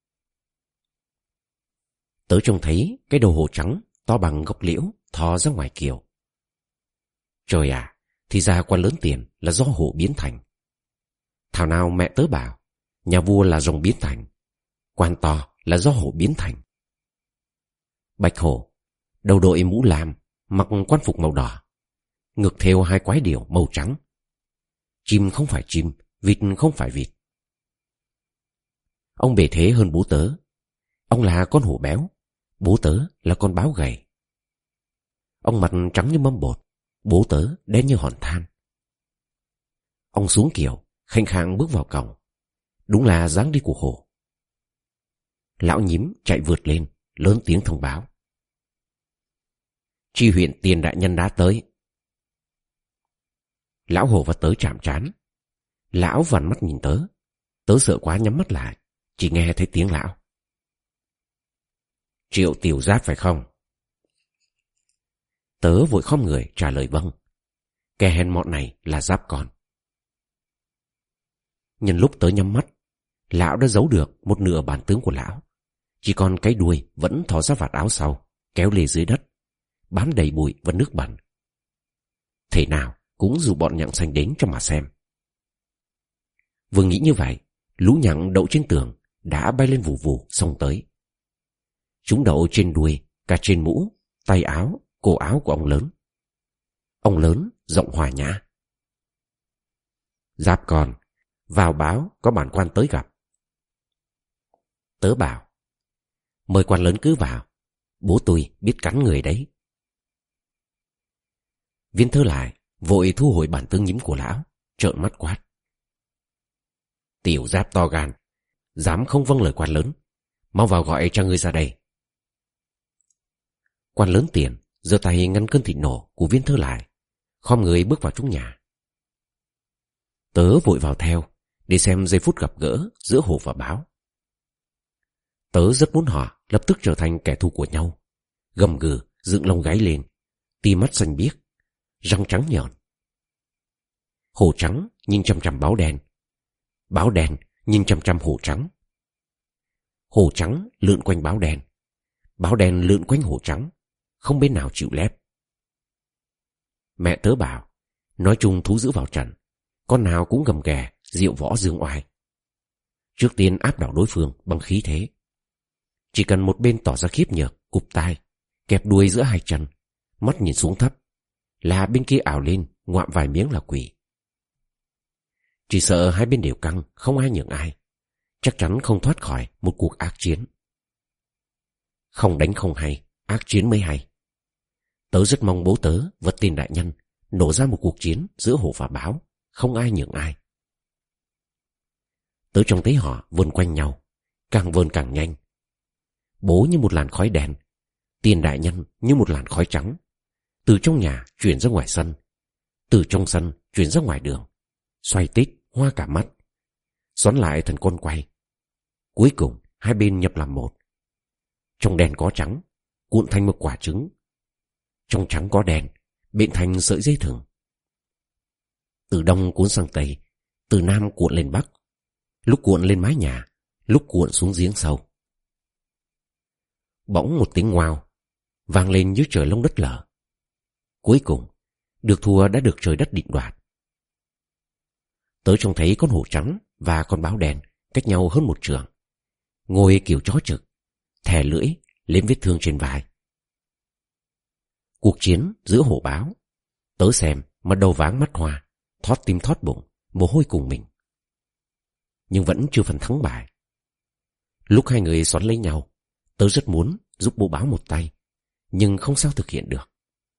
A: Tớ trông thấy cái đầu hổ trắng to bằng gốc liễu thò ra ngoài kiều. Trời à, thì ra quan lớn Tiền là do hổ biến thành. Thảo nào mẹ tớ bảo nhà vua là rồng biến thành, quan to là do hổ biến thành. Bạch hổ, đầu đội mũ lam, mặc quan phục màu đỏ, ngực thêu hai quái điểu màu trắng. Chim không phải chim, vịt không phải vịt. Ông bề thế hơn bố tớ. Ông là con hổ béo, bố tớ là con báo gầy. Ông mặt trắng như mâm bột, bố tớ đen như hòn than. Ông xuống kiều, khanh khang bước vào cổng. Đúng là dáng đi của hổ. Lão nhím chạy vượt lên, lớn tiếng thông báo: tri huyện Tiền đại nhân đã tới. Lão hổ và tớ chạm trán. Lão vằn mắt nhìn tớ. Tớ sợ quá nhắm mắt lại, chỉ nghe thấy tiếng lão: Triệu Tiểu Giáp phải không? Tớ vội khom người trả lời vâng. Kẻ hèn mọn này là Giáp con. Nhân lúc tớ nhắm mắt, lão đã giấu được một nửa bản tướng của lão. Chỉ còn cái đuôi vẫn thò ra vạt áo sau, kéo lê dưới đất, bám đầy bụi và nước bẩn. Thế nào cũng dụ bọn nhặng xanh đến cho mà xem. Vừa nghĩ như vậy, lũ nhặng đậu trên tường đã bay lên vù vù xông tới. Chúng đậu trên đuôi, cả trên mũ, tay áo, cổ áo của ông lớn. Ông lớn giọng hòa nhã: Giáp con, vào báo có bản quan tới gặp. Tớ bảo: mời quan lớn cứ vào, bố tôi biết cắn người đấy. Viên Thơ Lại vội thu hồi bản tướng nhím của lão, trợn mắt quát: Tiểu Giáp to gan, dám không vâng lời quan lớn, mau vào gọi cho ngươi ra đây. Quan lớn Tiền giơ tay ngăn cơn thịnh nộ của Viên Thơ Lại, khom người bước vào trong nhà. Tớ vội vào theo để xem giây phút gặp gỡ giữa hổ và báo. Tớ rất muốn họ lập tức trở thành kẻ thù của nhau, gầm gừ dựng lông gáy lên, ti mắt xanh biếc, răng trắng nhợn. Hổ trắng nhìn chằm chằm báo đen, báo đen nhìn chằm chằm hổ trắng. Hổ trắng lượn quanh báo đen, báo đen lượn quanh hổ trắng, không bên nào chịu lép. Mẹ tớ bảo, nói chung thú dữ vào trận, con nào cũng gầm ghè, diệu võ dương oai. Trước tiên áp đảo đối phương bằng khí thế. Chỉ cần một bên tỏ ra khiếp nhược, cụp tai, kẹp đuôi giữa hai chân, mắt nhìn xuống thấp, là bên kia ảo lên ngoạm vài miếng là quỷ. Chỉ sợ hai bên đều căng, không ai nhường ai, chắc chắn không thoát khỏi một cuộc ác chiến. Không đánh không hay, ác chiến mới hay. Tớ rất mong bố tớ và Tiền đại nhân nổ ra một cuộc chiến giữa hổ và báo, không ai nhường ai. Tớ trông thấy họ vươn quanh nhau, càng vươn càng nhanh. Bố như một làn khói đen, Tiền đại nhân như một làn khói trắng, từ trong nhà chuyển ra ngoài sân, từ trong sân chuyển ra ngoài đường, xoay tít hoa cả mắt, xoắn lại thành con quay. Cuối cùng hai bên nhập làm một. Trong đen có trắng, cuộn thành một quả trứng. Trong trắng có đen, bện thành sợi dây thừng. Từ đông cuốn sang tây, từ nam cuộn lên bắc. Lúc cuộn lên mái nhà, lúc cuộn xuống giếng sâu. Bỗng một tiếng ngoao vang lên dưới trời lông đất lở. Cuối cùng, được thua đã được trời đất định đoạt. Tớ trông thấy con hổ trắng và con báo đen cách nhau hơn một trượng, ngồi kiểu chó trực, thè lưỡi lên vết thương trên vai. Cuộc chiến giữa hổ báo, tớ xem mà đầu váng mắt hoa, thót tim thót bụng, mồ hôi cùng mình. Nhưng vẫn chưa phần thắng bại. Lúc hai người xoắn lấy nhau, tớ rất muốn giúp bố báo một tay, nhưng không sao thực hiện được.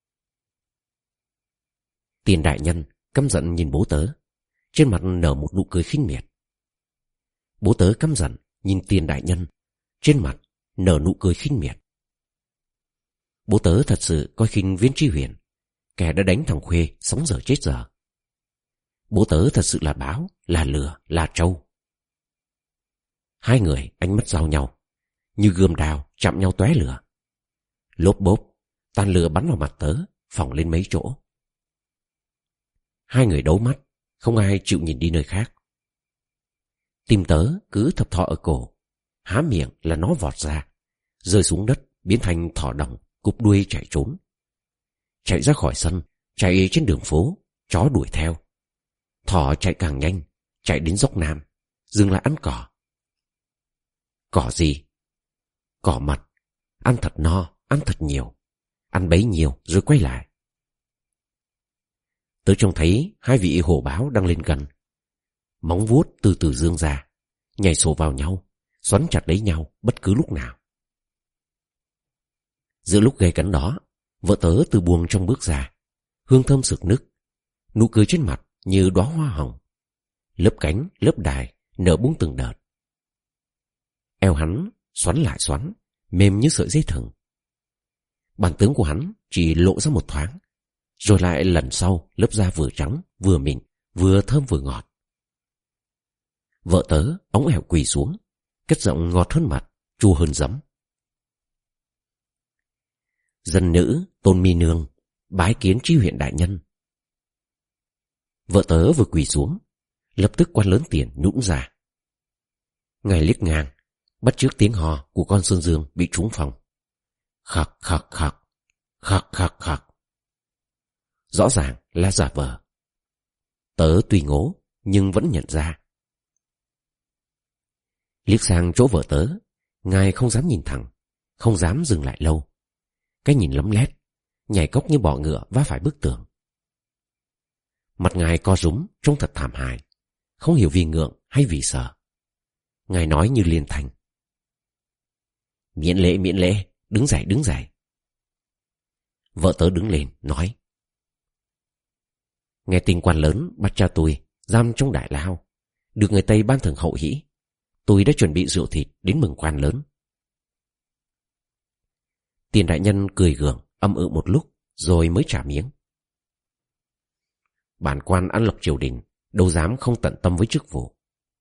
A: Tiền đại nhân căm giận nhìn bố tớ, trên mặt nở một nụ cười khinh miệt. Bố tớ căm giận nhìn tiền đại nhân, trên mặt nở nụ cười khinh miệt. Bố tớ thật sự coi khinh Viên Tri Huyền, kẻ đã đánh thằng Khuê sống dở chết dở. Bố tớ thật sự là báo, là lừa, là trâu. Hai người ánh mắt giao nhau, như gươm đao chạm nhau tóe lửa. Lốp bốp, tàn lửa bắn vào mặt tớ, phỏng lên mấy chỗ. Hai người đấu mắt, không ai chịu nhìn đi nơi khác. Tim tớ cứ thập thọ ở cổ, há miệng là nó vọt ra, rơi xuống đất biến thành thỏ đồng, cụp đuôi chạy trốn. Chạy ra khỏi sân, chạy trên đường phố, chó đuổi theo. Thỏ chạy càng nhanh, chạy đến dốc Nam, dừng lại ăn cỏ. Cỏ gì? Cỏ mật. Ăn thật no, ăn thật nhiều. Ăn bấy nhiêu rồi quay lại. Tớ trông thấy hai vị hổ báo đang lên gần. Móng vuốt từ từ dương ra, nhảy sổ vào nhau, xoắn chặt lấy nhau bất cứ lúc nào. Giữa lúc gây cấn đó, vợ tớ từ buồng trong bước ra, hương thơm sực nức, nụ cười trên mặt như đóa hoa hồng, lớp cánh lớp đài nở bung từng đợt. Eo hắn xoắn lại xoắn, mềm như sợi dây thừng. Bản tướng của hắn chỉ lộ ra một thoáng, rồi lại lần sau lớp da vừa trắng vừa mịn, vừa thơm vừa ngọt. Vợ tớ ống ẻo quỳ xuống, cất giọng ngọt hơn mật, chua hơn giấm. Dân nữ Tôn Mi Nương bái kiến Tri Huyện đại nhân. Vợ tớ vừa quỳ xuống, lập tức quan lớn Tiền nhũn ra. Ngài liếc ngang, bắt chước tiếng hò của con Sơn Dương bị trúng phòng. Khặc khặc khặc, khặc khặc khặc. Rõ ràng là giả vờ. Tớ tuy ngố nhưng vẫn nhận ra. Liếc sang chỗ vợ tớ, ngài không dám nhìn thẳng, không dám dừng lại lâu. Cái nhìn lấm lét, nhảy cóc như bọ ngựa va phải bức tường. Mặt ngài co rúm trông thật thảm hại, không hiểu vì ngượng hay vì sợ. Ngài nói như liên thanh. Miễn lễ miễn lễ, đứng dậy đứng dậy. Vợ tớ đứng lên nói. Nghe tin quan lớn bắt cha tôi giam trong đại lao, được người Tây ban thưởng hậu hĩ, tôi đã chuẩn bị rượu thịt đến mừng quan lớn. Tiền đại nhân cười gượng âm ự một lúc rồi mới trả miếng. Bản quan ăn lộc triều đình, đâu dám không tận tâm với chức vụ.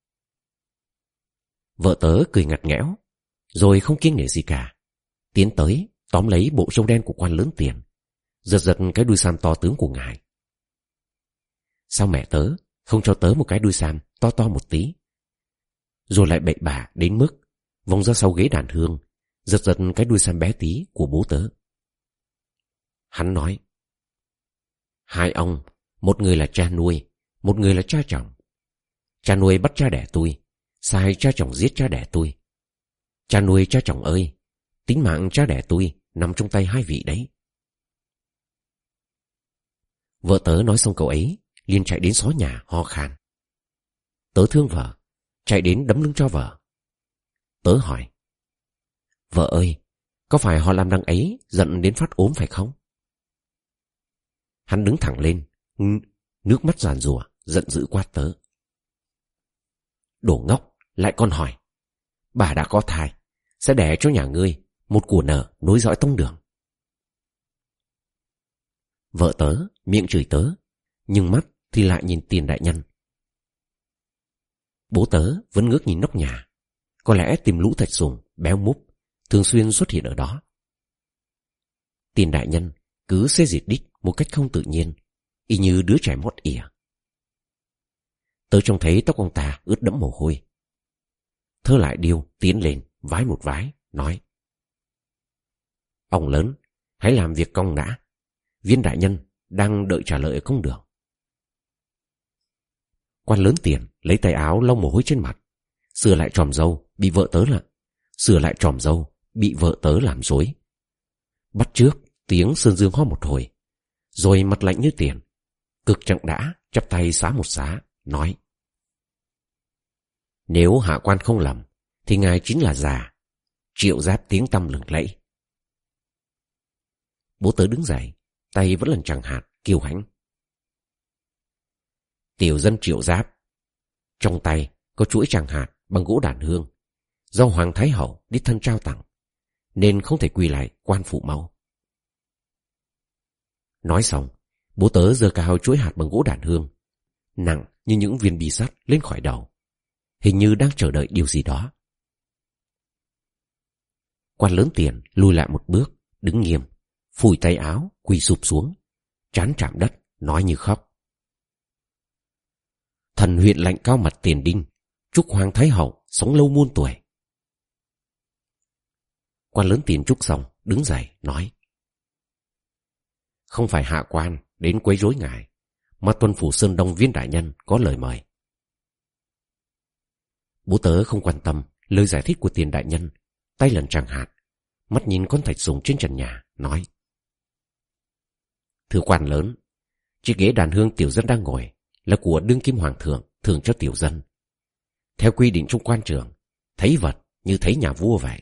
A: Vợ tớ cười ngặt nghẽo, rồi không kiêng nể gì cả, tiến tới tóm lấy bộ râu đen của quan lớn Tiền, giật giật cái đuôi sam to tướng của ngài. Sao mẹ tớ không cho tớ một cái đuôi sam to to một tí? Rồi lại bậy bạ đến mức vòng ra sau ghế đàn hương, giật giật cái đuôi sam bé tí của bố tớ. Hắn nói, hai ông, một người là cha nuôi, một người là cha chồng. Cha nuôi bắt cha đẻ tôi, sai cha chồng giết cha đẻ tôi. Cha nuôi cha chồng ơi, tính mạng cha đẻ tôi nằm trong tay hai vị đấy. Vợ tớ nói xong câu ấy, liền chạy đến xó nhà ho khan. Tớ thương vợ, chạy đến đấm lưng cho vợ. Tớ hỏi, vợ ơi, có phải họ làm đằng ấy giận đến phát ốm phải không? Hắn đứng thẳng lên, nước mắt giàn giụa, giận dữ quát tớ. Đồ ngốc, lại còn hỏi, bà đã có thai, sẽ đẻ cho nhà ngươi một của nợ nối dõi tông đường. Vợ tớ miệng chửi tớ, nhưng mắt thì lại nhìn Tiền đại nhân. Bố tớ vẫn ngước nhìn nóc nhà, có lẽ tìm lũ thạch sùng béo múp thường xuyên xuất hiện ở đó. Tiền đại nhân cứ xê dịch đích một cách không tự nhiên, y như đứa trẻ mót ỉa. Tớ trông thấy tóc ông ta ướt đẫm mồ hôi. Thơ Lại Điêu tiến lên vái một vái, nói: Ông lớn, hãy làm việc công đã. Viên đại nhân đang đợi trả lời ở công đường. Quan lớn Tiền lấy tay áo lau mồ hôi trên mặt, sửa lại tròm râu bị vợ tớ là sửa lại tròm râu bị vợ tớ làm rối. Bắt trước tiếng Sơn Dương ho một hồi, rồi mặt lạnh như tiền, cực chẳng đã chắp tay xá một xá, nói: Nếu hạ quan không lầm thì ngài chính là già Triệu Giáp tiếng tăm lừng lẫy. Bố tớ đứng dậy, tay vẫn lần chẳng hạt, kiêu hãnh: Tiểu dân Triệu Giáp. Trong tay có chuỗi tràng hạt bằng gỗ đàn hương, do Hoàng Thái Hậu đích thân trao tặng, nên không thể quỳ lại quan phủ mau. Nói xong, bố tớ giơ cao chuỗi hạt bằng gỗ đàn hương, nặng như những viên bi sắt, lên khỏi đầu, hình như đang chờ đợi điều gì đó. Quan lớn Tiền lùi lại một bước, đứng nghiêm, phủi tay áo, quỳ sụp xuống, trán chạm đất, nói như khóc: Thần huyện lạnh cao mặt Tiền Đinh, chúc Hoàng Thái Hậu sống lâu muôn tuổi. Quan lớn Tiền chúc xong, đứng dậy, nói: Không phải hạ quan đến quấy rối ngài, mà tuân phủ Sơn Đông Viên đại nhân có lời mời. Bố tớ không quan tâm lời giải thích của Tiền đại nhân, tay lần tràng hạt, mắt nhìn con thạch sùng trên trần nhà, nói: Thưa quan lớn, chiếc ghế đàn hương tiểu dân đang ngồi là của đương kim hoàng thượng thưởng cho tiểu dân. Theo quy định trong quan trường, thấy vật như thấy nhà vua vậy.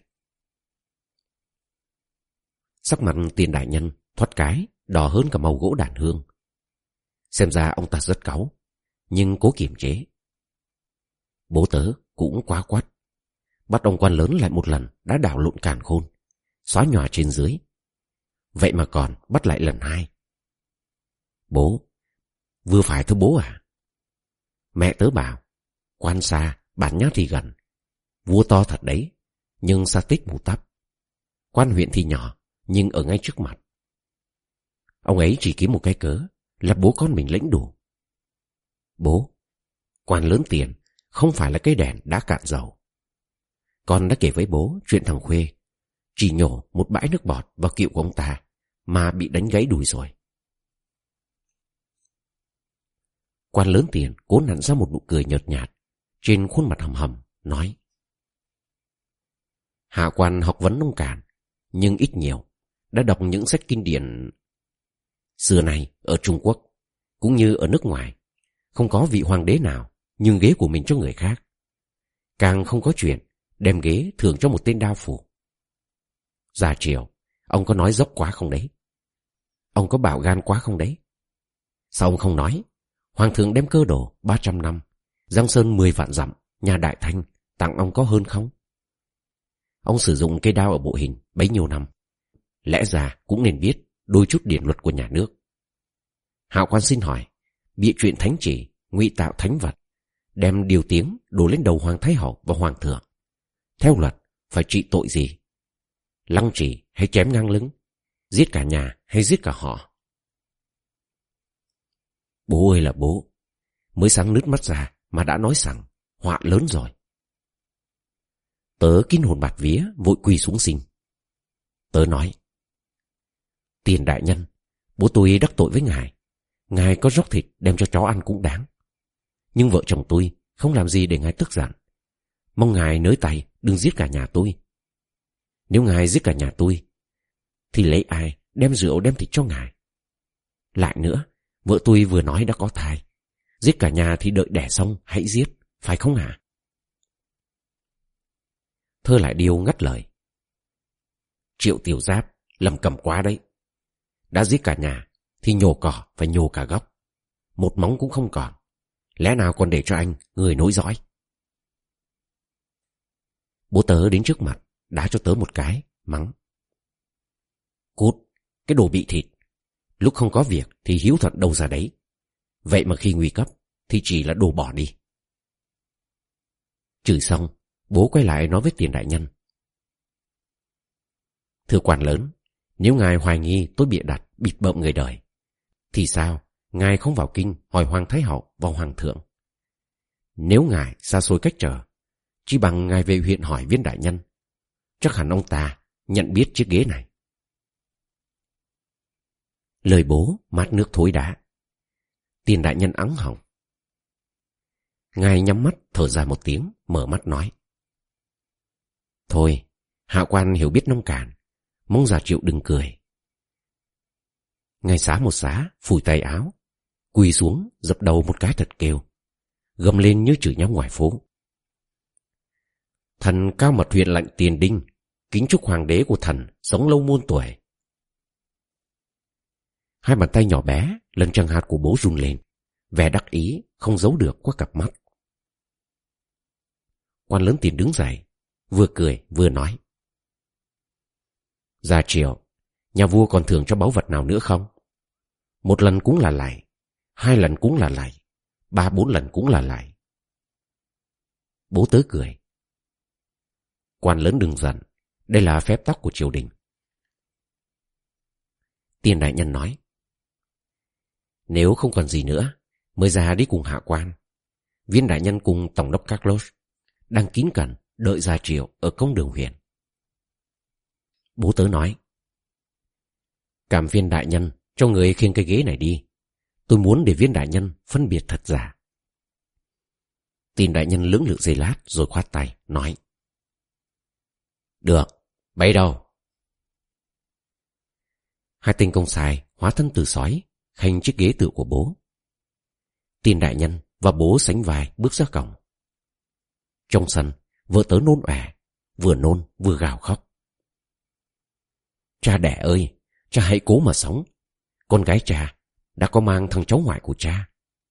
A: Sắc mặt Tiền đại nhân thoát cái đỏ hơn cả màu gỗ đàn hương. Xem ra ông ta rất cáu, nhưng cố kiềm chế. Bố tớ cũng quá quát, bắt ông quan lớn lại một lần đã đảo lộn càn khôn, xóa nhòa trên dưới, vậy mà còn bắt lại lần hai. Bố, vừa phải thôi bố à. Mẹ tớ bảo, quan xa bản nhát thì gần, vua to thật đấy, nhưng xa tích mù tắp. Quan huyện thì nhỏ, nhưng ở ngay trước mặt. Ông ấy chỉ kiếm một cái cớ là bố con mình lãnh đủ. Bố, quan lớn Tiền không phải là cây đèn đã cạn dầu. Con đã kể với bố chuyện thằng Khuê chỉ nhổ một bãi nước bọt vào kiệu của ông ta mà bị đánh gãy đùi rồi. Quan lớn Tiền cố nặn ra một nụ cười nhợt nhạt trên khuôn mặt hầm hầm, nói: Hạ quan học vấn nông cạn, nhưng ít nhiều đã đọc những sách kinh điển. Xưa này ở Trung Quốc cũng như ở nước ngoài, không có vị hoàng đế nào nhường ghế của mình cho người khác, càng không có chuyện đem ghế thưởng cho một tên đao phủ. Già Triều, ông có nói dốc quá không đấy? Ông có bạo gan quá không đấy? Sao ông không nói hoàng thượng đem cơ đồ ba trăm năm, Giang Sơn mười vạn dặm, nhà Đại Thanh tặng ông có hơn không? Ông sử dụng cây đao ở bộ hình bấy nhiêu năm, lẽ ra cũng nên biết đôi chút điển luật của nhà nước. Hạ quan xin hỏi, bịa chuyện thánh chỉ, ngụy tạo thánh vật, đem điều tiếng đổ lên đầu Hoàng Thái Hậu và Hoàng thượng, theo luật phải trị tội gì? Lăng trì hay chém ngang lưng? Giết cả nhà hay giết cả họ? Bố ơi là bố, mới sáng nứt mắt ra mà đã nói rằng họa lớn rồi. Tớ kín hồn bạt vía vội quỳ xuống xin. Tớ nói: Tiền đại nhân, bố tôi đắc tội với ngài, ngài có róc thịt đem cho chó ăn cũng đáng. Nhưng vợ chồng tôi không làm gì để ngài tức giận. Mong ngài nới tay đừng giết cả nhà tôi. Nếu ngài giết cả nhà tôi thì lấy ai đem rượu đem thịt cho ngài? Lại nữa, vợ tôi vừa nói đã có thai, giết cả nhà thì đợi đẻ xong hãy giết, phải không hả? Thơ Lại Điêu ngắt lời: Triệu Tiểu Giáp lầm cầm quá đấy. Đã giết cả nhà thì nhổ cỏ phải nhổ cả gốc, một móng cũng không còn, lẽ nào còn để cho anh người nối dõi? Bố tớ đến trước mặt đá cho tớ một cái, mắng: Cút, cái đồ bị thịt. Lúc không có việc thì hiếu thuận đâu ra đấy, vậy mà khi nguy cấp thì chỉ là đồ bỏ đi. Chửi xong, bố quay lại nói với Tiền đại nhân: Thưa quan lớn, nếu ngài hoài nghi tôi bịa đặt bịt bợm người đời, thì sao ngài không vào kinh hỏi Hoàng Thái Hậu và Hoàng thượng? Nếu ngài xa xôi cách trở Chỉ bằng ngài về huyện hỏi Viên đại nhân, chắc hẳn ông ta nhận biết chiếc ghế này. Lời bố mát nước thối đá. Tiền đại nhân ắng họng. Ngài nhắm mắt thở ra một tiếng, mở mắt nói: Thôi, hạ quan hiểu biết nông cạn, mong già Triệu đừng cười. Ngài xá một xá, phủi tay áo, quỳ xuống dập đầu một cái thật kêu, gầm lên như chửi nhau ngoài phố: Thần cao mật huyện lệnh Tiền Đinh kính chúc hoàng đế của thần sống lâu muôn tuổi. Hai bàn tay nhỏ bé lần chẳng hạt của bố run lên, vẻ đắc ý không giấu được qua cặp mắt. Quan lớn Tiền đứng dậy, vừa cười vừa nói: Gia Triệu, nhà vua còn thưởng cho báu vật nào nữa không? Một lần cũng là lạy, hai lần cũng là lạy, ba bốn lần cũng là lạy. Bố tớ cười: Quan lớn đừng giận, đây là phép tắc của triều đình. Tiền đại nhân nói: Nếu không còn gì nữa, mời ra đi cùng hạ quan. Viên đại nhân cùng tổng đốc Carlos đang kín cẩn đợi Gia Triệu ở công đường huyện. Bố tớ nói: Cảm Viên đại nhân cho người khiêng cái ghế này đi. Tôi muốn để Viên đại nhân phân biệt thật giả. Tiền đại nhân lưỡng lự giây lát rồi khoát tay nói: Được, bấy đâu. Hai tên công sai hóa thân từ sói khanh chiếc ghế tựa của bố. Tiền đại nhân và bố sánh vai bước ra cổng. Trong sân, vợ tớ nôn ọe, vừa nôn vừa gào khóc: Cha đẻ ơi, cha hãy cố mà sống. Con gái cha đã có mang thằng cháu ngoại của cha.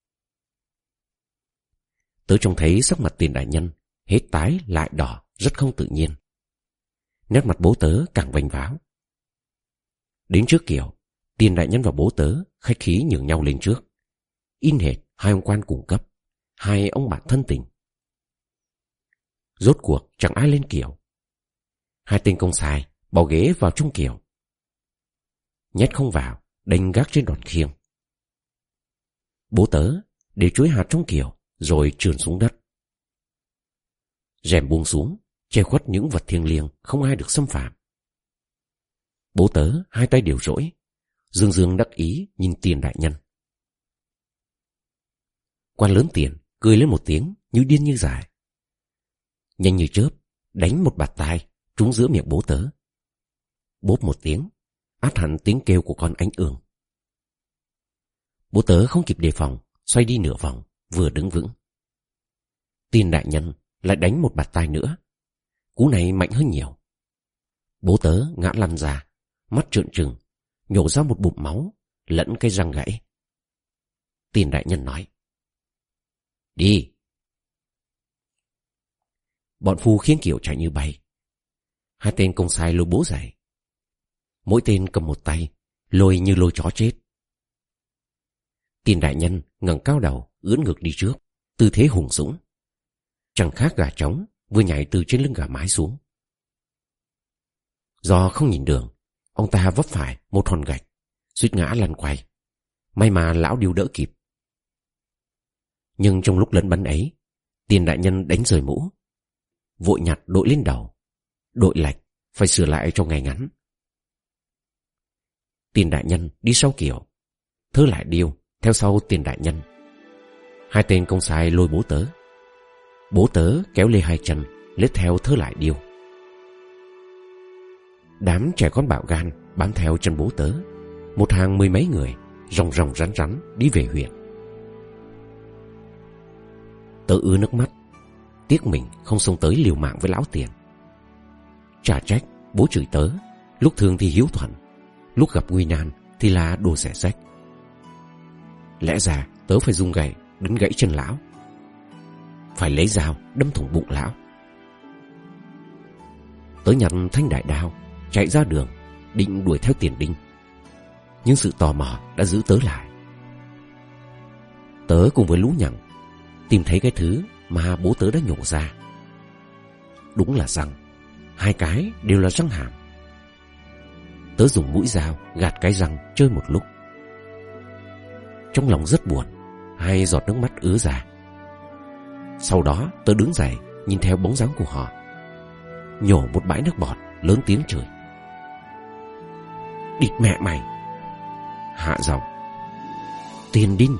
A: Tớ trông thấy sắc mặt tiền đại nhân hết tái lại đỏ rất không tự nhiên. Nét mặt bố tớ càng vênh váo. Đến trước kiệu, tiền đại nhân và bố tớ khách khí nhường nhau lên trước, in hệt hai ông quan cùng cấp, hai ông bạn thân tình. Rốt cuộc chẳng ai lên kiệu. Hai tên công sai bỏ ghế vào trong kiệu. Nhét không vào, đành gác trên đòn khiêng. Bố tớ để chuối hạt trong kiệu rồi trườn xuống đất. Rèm buông xuống, che khuất những vật thiêng liêng không ai được xâm phạm. Bố tớ hai tay đều rỗi, dương dương đắc ý nhìn tiền đại nhân. Quan lớn Tiền cười lên một tiếng như điên như dại. Nhanh như chớp đánh một bạt tai trúng giữa miệng bố tớ. Bốp một tiếng, át hẳn tiếng kêu của con ánh ương. Bố tớ không kịp đề phòng, xoay đi nửa vòng, vừa đứng vững. Tiền đại nhân lại đánh một bạt tai nữa. Cú này mạnh hơn nhiều. Bố tớ ngã lăn ra, mắt trợn trừng, nhổ ra một bụng máu lẫn cái răng gãy. Tiền đại nhân nói: Đi. Bọn phu khiêng kiệu chạy như bay. Hai tên công sai lôi bố dậy. Mỗi tên cầm một tay, lôi như lôi chó chết. Tiền đại nhân ngẩng cao đầu, ưỡn ngực đi trước, tư thế hùng dũng. Chẳng khác gà trống vừa nhảy từ trên lưng gà mái xuống. Do không nhìn đường, ông ta vấp phải một hòn gạch, suýt ngã lăn quay. May mà lão điêu đỡ kịp. Nhưng trong lúc lấn bắn ấy, tiền đại nhân đánh rời mũ, vội nhặt đội lên đầu. Đội lệch phải sửa lại cho ngay ngắn. Tiền đại nhân đi sau kiệu, Thơ lại điêu theo sau tiền đại nhân. Hai tên công sai lôi bố tớ. Bố tớ kéo lê hai chân, lết theo Thơ lại điêu. Đám trẻ con bạo gan bám theo chân bố tớ, một hàng mười mấy người ròng ròng rắn rắn đi về huyện. Tớ ứa nước mắt, tiếc mình không xông tới liều mạng với lão Tiền. Chả trách bố chửi tớ, lúc thường thì hiếu thuận, lúc gặp nguy nan thì là đồ xẻ rách. Lẽ ra tớ phải dùng gậy đánh gãy chân lão, phải lấy dao đâm thủng bụng lão. Tớ nhặt thanh đại đao chạy ra đường, định đuổi theo Tiền Đinh, nhưng sự tò mò đã giữ tớ lại. Tớ cùng với lũ nhằng tìm thấy cái thứ mà bố tớ đã nhổ ra. Đúng là răng, hai cái đều là răng hàm. Tớ dùng mũi dao gạt cái răng chơi một lúc. Trong lòng rất buồn, hai giọt nước mắt ứa ra. Sau đó tớ đứng dậy nhìn theo bóng dáng của họ, nhổ một bãi nước bọt, lớn tiếng chửi: "Địt mẹ mày!" Hạ giọng: "Tiền đinh!"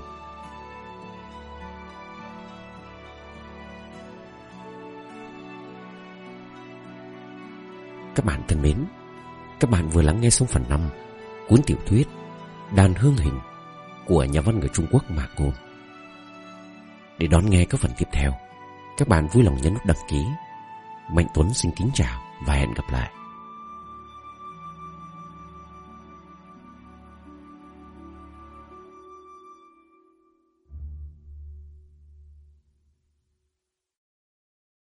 A: Các bạn thân mến, các bạn vừa lắng nghe xong phần năm cuốn tiểu thuyết Đàn Hương Hình của nhà văn người Trung Quốc Mạc Ngôn. Để đón nghe các phần tiếp theo, các bạn vui lòng nhấn nút đăng ký. Mạnh Tuấn xin kính chào và hẹn gặp lại.